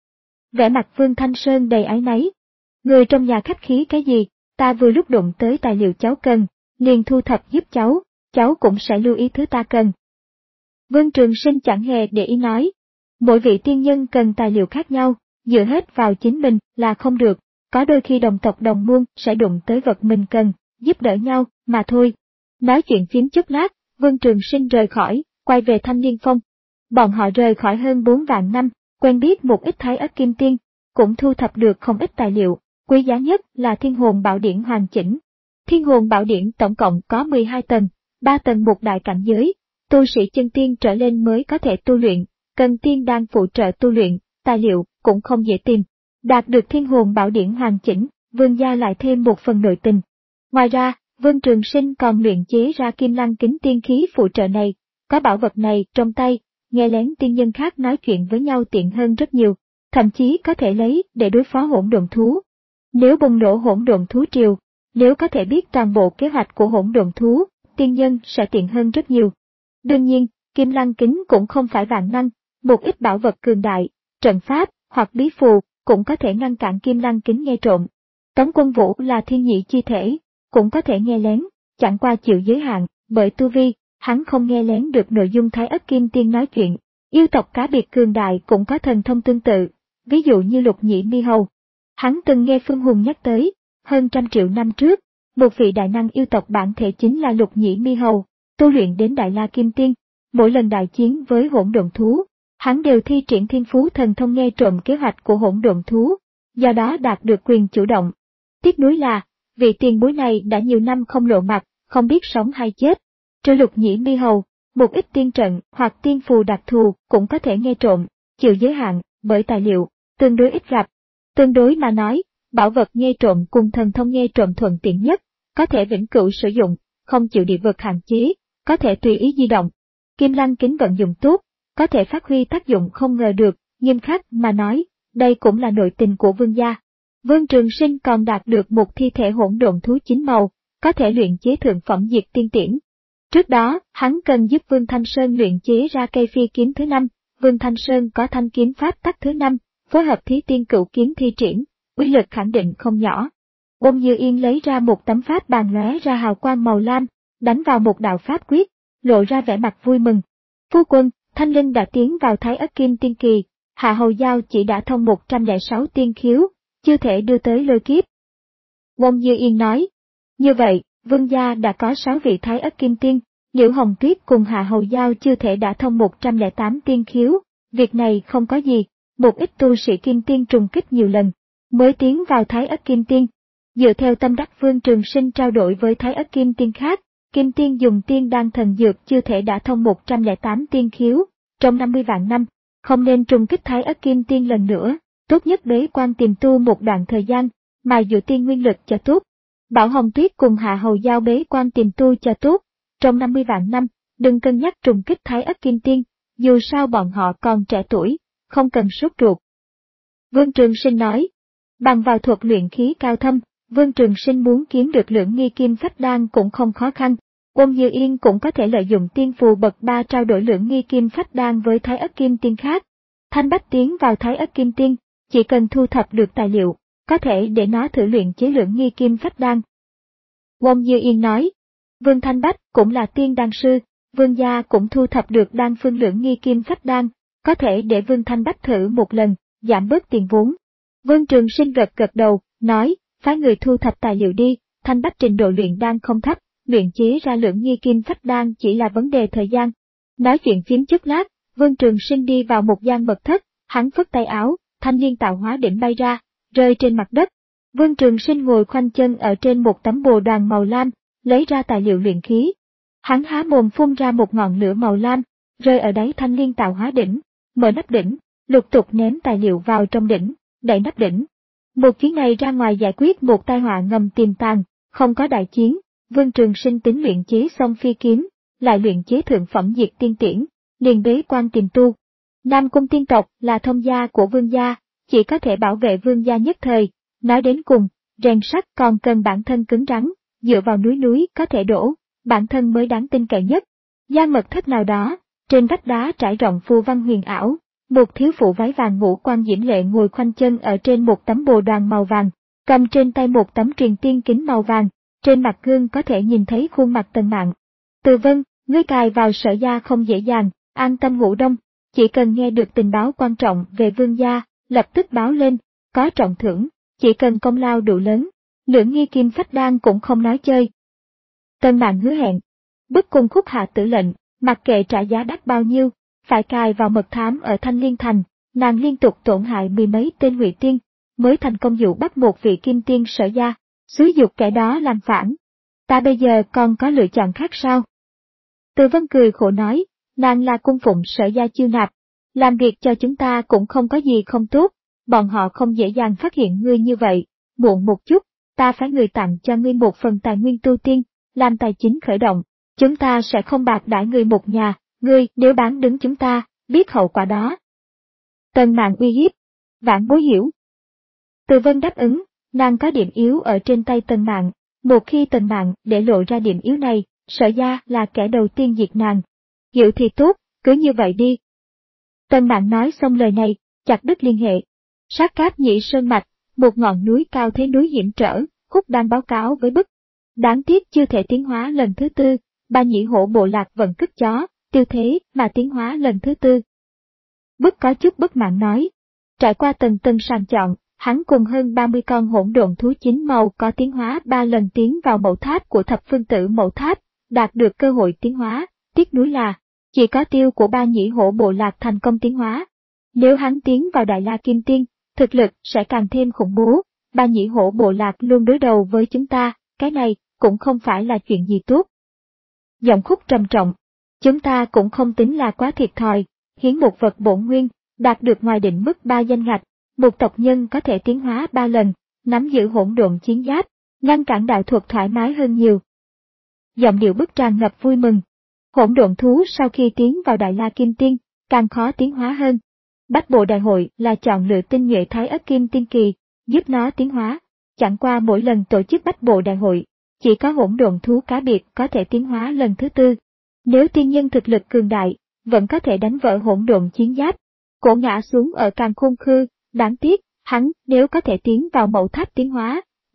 Vẻ mặt Vương Thanh Sơn đầy áy náy. Người trong nhà khách khí cái gì, ta vừa lúc đụng tới tài liệu cháu cần, liền thu thập giúp cháu, cháu cũng sẽ lưu ý thứ ta cần. Vương Trường Sinh chẳng hề để ý nói. Mỗi vị tiên nhân cần tài liệu khác nhau, dựa hết vào chính mình là không được, có đôi khi đồng tộc đồng môn sẽ đụng tới vật mình cần, giúp đỡ nhau, mà thôi. Nói chuyện phím chút lát, Vương Trường Sinh rời khỏi, quay về Thanh Niên Phong. Bọn họ rời khỏi hơn bốn vạn năm, quen biết một ít thái ất kim tiên, cũng thu thập được không ít tài liệu, quý giá nhất là thiên hồn bảo điển hoàn chỉnh. Thiên hồn bảo điển tổng cộng có mười hai tầng, ba tầng một đại cảnh giới, tu sĩ chân tiên trở lên mới có thể tu luyện, cần tiên đan phụ trợ tu luyện, tài liệu cũng không dễ tìm. Đạt được thiên hồn bảo điển hoàn chỉnh, Vương gia lại thêm một phần nội tình. Ngoài ra, Vương Trường Sinh còn luyện chế ra kim lăng kính tiên khí phụ trợ này, có bảo vật này trong tay, nghe lén tiên nhân khác nói chuyện với nhau tiện hơn rất nhiều, thậm chí có thể lấy để đối phó hỗn độn thú. Nếu bùng nổ hỗn độn thú triều, nếu có thể biết toàn bộ kế hoạch của hỗn độn thú, tiên nhân sẽ tiện hơn rất nhiều. Đương nhiên, kim lăng kính cũng không phải vạn năng, một ít bảo vật cường đại, trận pháp hoặc bí phù cũng có thể ngăn cản kim lăng kính nghe trộm. Tống Quân Vũ là thiên nhị chi thể, cũng có thể nghe lén, chẳng qua chịu giới hạn, bởi tu vi, hắn không nghe lén được nội dung thái ất kim tiên nói chuyện. Yêu tộc cá biệt cường đại cũng có thần thông tương tự, ví dụ như Lục Nhĩ Mi Hầu. Hắn từng nghe Phương Hùng nhắc tới, hơn trăm triệu năm trước, một vị đại năng yêu tộc bản thể chính là Lục Nhĩ Mi Hầu, tu luyện đến Đại La Kim Tiên. Mỗi lần đại chiến với hỗn độn thú, hắn đều thi triển thiên phú thần thông nghe trộm kế hoạch của hỗn độn thú, do đó đạt được quyền chủ động. Tiếc nuối là, vị tiền bối này đã nhiều năm không lộ mặt, không biết sống hay chết. Trừ Lục Nhĩ Mi Hầu, một ít tiên trận hoặc tiên phù đặc thù cũng có thể nghe trộm, chịu giới hạn bởi tài liệu tương đối ít gặp. Tương đối mà nói, bảo vật nghe trộm cùng thần thông nghe trộm thuận tiện nhất, có thể vĩnh cửu sử dụng, không chịu địa vực hạn chế, có thể tùy ý di động. Kim lăng kính vận dụng tốt, có thể phát huy tác dụng không ngờ được, nghiêm khắc mà nói, đây cũng là nội tình của Vương gia. Vương Trường Sinh còn đạt được một thi thể hỗn độn thú chín màu, có thể luyện chế thượng phẩm diệt tiên tiễn. Trước đó, hắn cần giúp Vương Thanh Sơn luyện chế ra cây phi kiếm thứ năm, Vương Thanh Sơn có thanh kiếm pháp tắc thứ năm, phối hợp thí tiên cửu kiếm thi triển, uy lực khẳng định không nhỏ. Ôn Như Yên lấy ra một tấm pháp bàn lóe ra hào quang màu lam, đánh vào một đạo pháp quyết, lộ ra vẻ mặt vui mừng. Phu quân, Thanh Linh đã tiến vào Thái Ất Kim Tiên Kỳ, Hạ Hầu Giao chỉ đã thông một trăm lẻ sáu tiên khiếu, chưa thể đưa tới lôi kiếp. Ôn Như Yên nói, như vậy, Vương gia đã có sáu vị Thái Ất Kim Tiên, Liễu Hồng Tuyết cùng Hạ Hầu Giao chưa thể đã thông một trăm lẻ tám tiên khiếu, việc này không có gì, một ít tu sĩ Kim Tiên trùng kích nhiều lần, mới tiến vào Thái Ất Kim Tiên. Dựa theo tâm đắc Vương Trường Sinh trao đổi với Thái Ất Kim Tiên khác, Kim Tiên dùng tiên đan thần dược chưa thể đã thông một trăm lẻ tám tiên khiếu, trong năm mươi vạn năm, không nên trùng kích Thái Ất Kim Tiên lần nữa, tốt nhất bế quan tiềm tu một đoạn thời gian, mài dụ tiên nguyên lực cho tốt. Bảo Hồng Tuyết cùng Hạ Hầu Giao bế quan tiềm tu cho tốt, trong năm mươi vạn năm, đừng cân nhắc trùng kích Thái Ất Kim Tiên, dù sao bọn họ còn trẻ tuổi, không cần sốt ruột. Vương Trường Sinh nói, bằng vào thuật luyện khí cao thâm, Vương Trường Sinh muốn kiếm được Lưỡng Nghi Kim Phách Đan cũng không khó khăn. Ôn Như Yên cũng có thể lợi dụng tiên phù bậc ba trao đổi Lưỡng Nghi Kim Phách Đan với Thái Ất Kim Tiên khác. Thanh Bách tiến vào Thái Ất Kim Tiên, chỉ cần thu thập được tài liệu, có thể để nó thử luyện chế Lưỡng Nghi Kim Phách Đan. Ôn Như Yên nói, Vương Thanh Bách cũng là tiên đan sư, Vương gia cũng thu thập được đan phương Lưỡng Nghi Kim Phách Đan, có thể để Vương Thanh Bách thử một lần, giảm bớt tiền vốn. Vương Trường Sinh gật gật đầu, nói, phái người thu thập tài liệu đi, Thanh Bách trình độ luyện đan không thấp, luyện chế ra Lưỡng Nghi Kim Phách Đan chỉ là vấn đề thời gian. Nói chuyện phím chút lát, Vương Trường Sinh đi vào một gian mật thất, hắn phất tay áo, thanh liên tạo hóa đỉnh bay ra, rơi trên mặt đất. Vương Trường Sinh ngồi khoanh chân ở trên một tấm bồ đoàn màu lam, lấy ra tài liệu luyện khí. Hắn há mồm phun ra một ngọn lửa màu lam, rơi ở đáy thanh liên tạo hóa đỉnh, mở nắp đỉnh, lục tục ném tài liệu vào trong đỉnh, đậy nắp đỉnh. Một chuyến này ra ngoài giải quyết một tai họa ngầm tiềm tàng, không có đại chiến, Vương Trường Sinh tính luyện chế xong phi kiếm, lại luyện chế thượng phẩm diệt tiên tiễn, liền bế quan tiềm tu. Nam Cung tiên tộc là thông gia của Vương gia, chỉ có thể bảo vệ Vương gia nhất thời, nói đến cùng, rèn sắt còn cần bản thân cứng rắn, dựa vào núi núi có thể đổ, bản thân mới đáng tin cậy nhất. Gian mật thất nào đó, trên vách đá trải rộng phù văn huyền ảo, một thiếu phụ váy vàng ngũ quan diễm lệ ngồi khoanh chân ở trên một tấm bồ đoàn màu vàng, cầm trên tay một tấm truyền tiên kính màu vàng, trên mặt gương có thể nhìn thấy khuôn mặt Tần Mạn. Từ Vân, ngươi cài vào Sở gia không dễ dàng, an tâm ngủ đông, chỉ cần nghe được tình báo quan trọng về Vương gia, lập tức báo lên, có trọng thưởng, chỉ cần công lao đủ lớn, Lưỡng Nghi Kim Phách Đan cũng không nói chơi. Tần Mạn hứa hẹn, bức cung khúc hạ tử lệnh, mặc kệ trả giá đắt bao nhiêu, phải cài vào mật thám ở Thanh Liên Thành, nàng liên tục tổn hại mười mấy tên ngụy tiên, mới thành công dụ bắt một vị kim tiên Sở gia, xúi dục kẻ đó làm phản. Ta bây giờ còn có lựa chọn khác sao? Từ Vân cười khổ nói, nàng là cung phụng Sở gia chiêu nạp, làm việc cho chúng ta cũng không có gì không tốt, bọn họ không dễ dàng phát hiện ngươi như vậy, muộn một chút, ta phải người tặng cho ngươi một phần tài nguyên tu tiên, làm tài chính khởi động, chúng ta sẽ không bạc đãi ngươi một nhà, ngươi nếu bán đứng chúng ta, biết hậu quả đó. Tần Mạn uy hiếp, Vãn Bối hiểu. Từ Vân đáp ứng, nàng có điểm yếu ở trên tay Tần Mạn, một khi Tần Mạn để lộ ra điểm yếu này, Sở gia là kẻ đầu tiên diệt nàng. Hiểu thì tốt, cứ như vậy đi. Tần Mạn nói xong lời này, chặt đứt liên hệ. Sát Cáp Nhĩ Sơn Mạch, một ngọn núi cao thế núi hiểm trở, Khúc đang báo cáo với Bức. Đáng tiếc chưa thể tiến hóa lần thứ tư, Ba Nhĩ Hổ bộ lạc vẫn cứt chó, tiêu thế mà tiến hóa lần thứ tư. Bức có chút bất mãn nói. Trải qua tầng tầng sàng chọn, hắn cùng hơn ba mươi con hỗn độn thú chín màu có tiến hóa ba lần tiến vào mẫu tháp của thập phương tử mẫu tháp, đạt được cơ hội tiến hóa, tiếc nuối là, chỉ có Tiêu của Ba Nhĩ Hổ bộ lạc thành công tiến hóa. Nếu hắn tiến vào Đại La Kim Tiên, thực lực sẽ càng thêm khủng bố, Ba Nhĩ Hổ bộ lạc luôn đối đầu với chúng ta, cái này cũng không phải là chuyện gì tốt. Giọng Khúc trầm trọng, chúng ta cũng không tính là quá thiệt thòi, hiến một vật bổn nguyên, đạt được ngoài định mức ba danh ngạch, một tộc nhân có thể tiến hóa ba lần, nắm giữ hỗn độn chiến giáp, ngăn cản đạo thuật thoải mái hơn nhiều. Giọng điệu Bức tràn ngập vui mừng. Hỗn độn thú sau khi tiến vào Đại La Kim Tiên, càng khó tiến hóa hơn. Bách Bộ Đại hội là chọn lựa tinh nhuệ Thái Ất Kim Tiên kỳ, giúp nó tiến hóa. Chẳng qua mỗi lần tổ chức Bách Bộ Đại hội, chỉ có hỗn độn thú cá biệt có thể tiến hóa lần thứ tư. Nếu tiên nhân thực lực cường đại, vẫn có thể đánh vỡ hỗn độn chiến giáp. Cổ ngã xuống ở Càn Khôn Khư, đáng tiếc, hắn nếu có thể tiến vào mẫu tháp tiến hóa,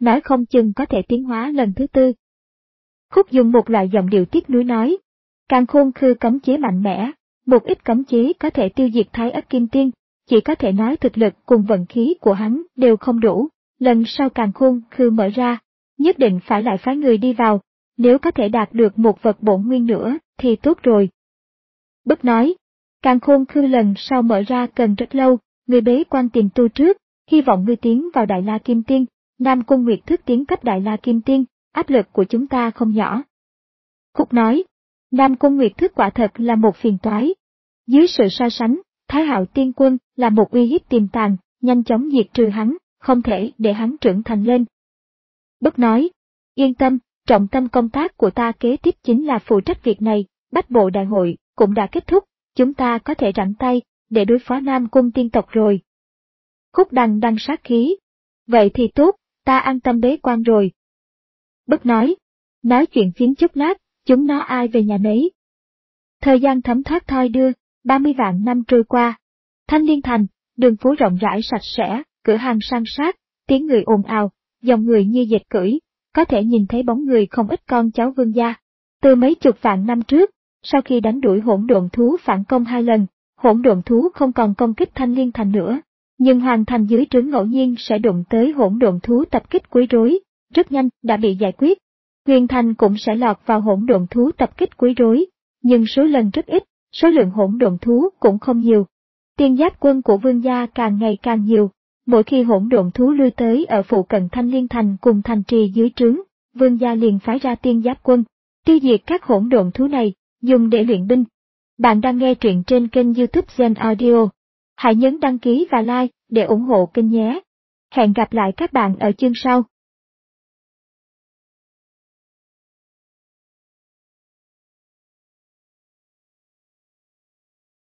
nói không chừng có thể tiến hóa lần thứ tư. Khúc dùng một loại giọng điệu tiếc nuối nói, Càn Khôn Khư cấm chế mạnh mẽ, một ít cấm chế có thể tiêu diệt Thái Ất Kim Tiên, chỉ có thể nói thực lực cùng vận khí của hắn đều không đủ, lần sau Càn Khôn Khư mở ra, nhất định phải lại phái người đi vào, nếu có thể đạt được một vật bổn nguyên nữa thì tốt rồi. Bức nói, Càn Khôn Khư lần sau mở ra cần rất lâu, người bế quan tìm tu trước, hy vọng ngươi tiến vào Đại La Kim Tiên, Nam Cung Nguyệt Thức tiến cấp Đại La Kim Tiên, áp lực của chúng ta không nhỏ. Khúc nói, Nam Cung Nguyệt Thức quả thật là một phiền toái. Dưới sự so sánh, Thái Hạo Tiên Quân là một uy hiếp tiềm tàng, nhanh chóng diệt trừ hắn, không thể để hắn trưởng thành lên. Bức nói, yên tâm, trọng tâm công tác của ta kế tiếp chính là phụ trách việc này, Bách Bộ Đại hội cũng đã kết thúc, chúng ta có thể rảnh tay để đối phó Nam Cung tiên tộc rồi. Khúc Đằng đằng sát khí, vậy thì tốt, ta an tâm bế quan rồi. Bức nói, nói chuyện phiếm chút lát, chúng nó ai về nhà nấy. Thời gian thấm thoát thoi đưa, ba mươi vạn năm trôi qua. Thanh Liên Thành, đường phố rộng rãi sạch sẽ, cửa hàng san sát, tiếng người ồn ào, dòng người như dệt cưỡi, có thể nhìn thấy bóng người không ít con cháu vương gia. Từ mấy chục vạn năm trước, sau khi đánh đuổi hỗn độn thú phản công hai lần, hỗn độn thú không còn công kích Thanh Liên Thành nữa, nhưng Hoàng Thành dưới trướng ngẫu nhiên sẽ đụng tới hỗn độn thú tập kích quấy rối, rất nhanh đã bị giải quyết. Huyền Thành cũng sẽ lọt vào hỗn độn thú tập kích quấy rối, nhưng số lần rất ít, số lượng hỗn độn thú cũng không nhiều. Tiên giáp quân của vương gia càng ngày càng nhiều, mỗi khi hỗn độn thú lui tới ở phụ cận Thanh Liên Thành cùng thành trì dưới trướng, vương gia liền phái ra tiên giáp quân, tiêu diệt các hỗn độn thú này, dùng để luyện binh. Bạn đang nghe truyện trên kênh YouTube Gen Audio. Hãy nhấn đăng ký và like để ủng hộ kênh nhé. Hẹn gặp lại các bạn ở chương sau.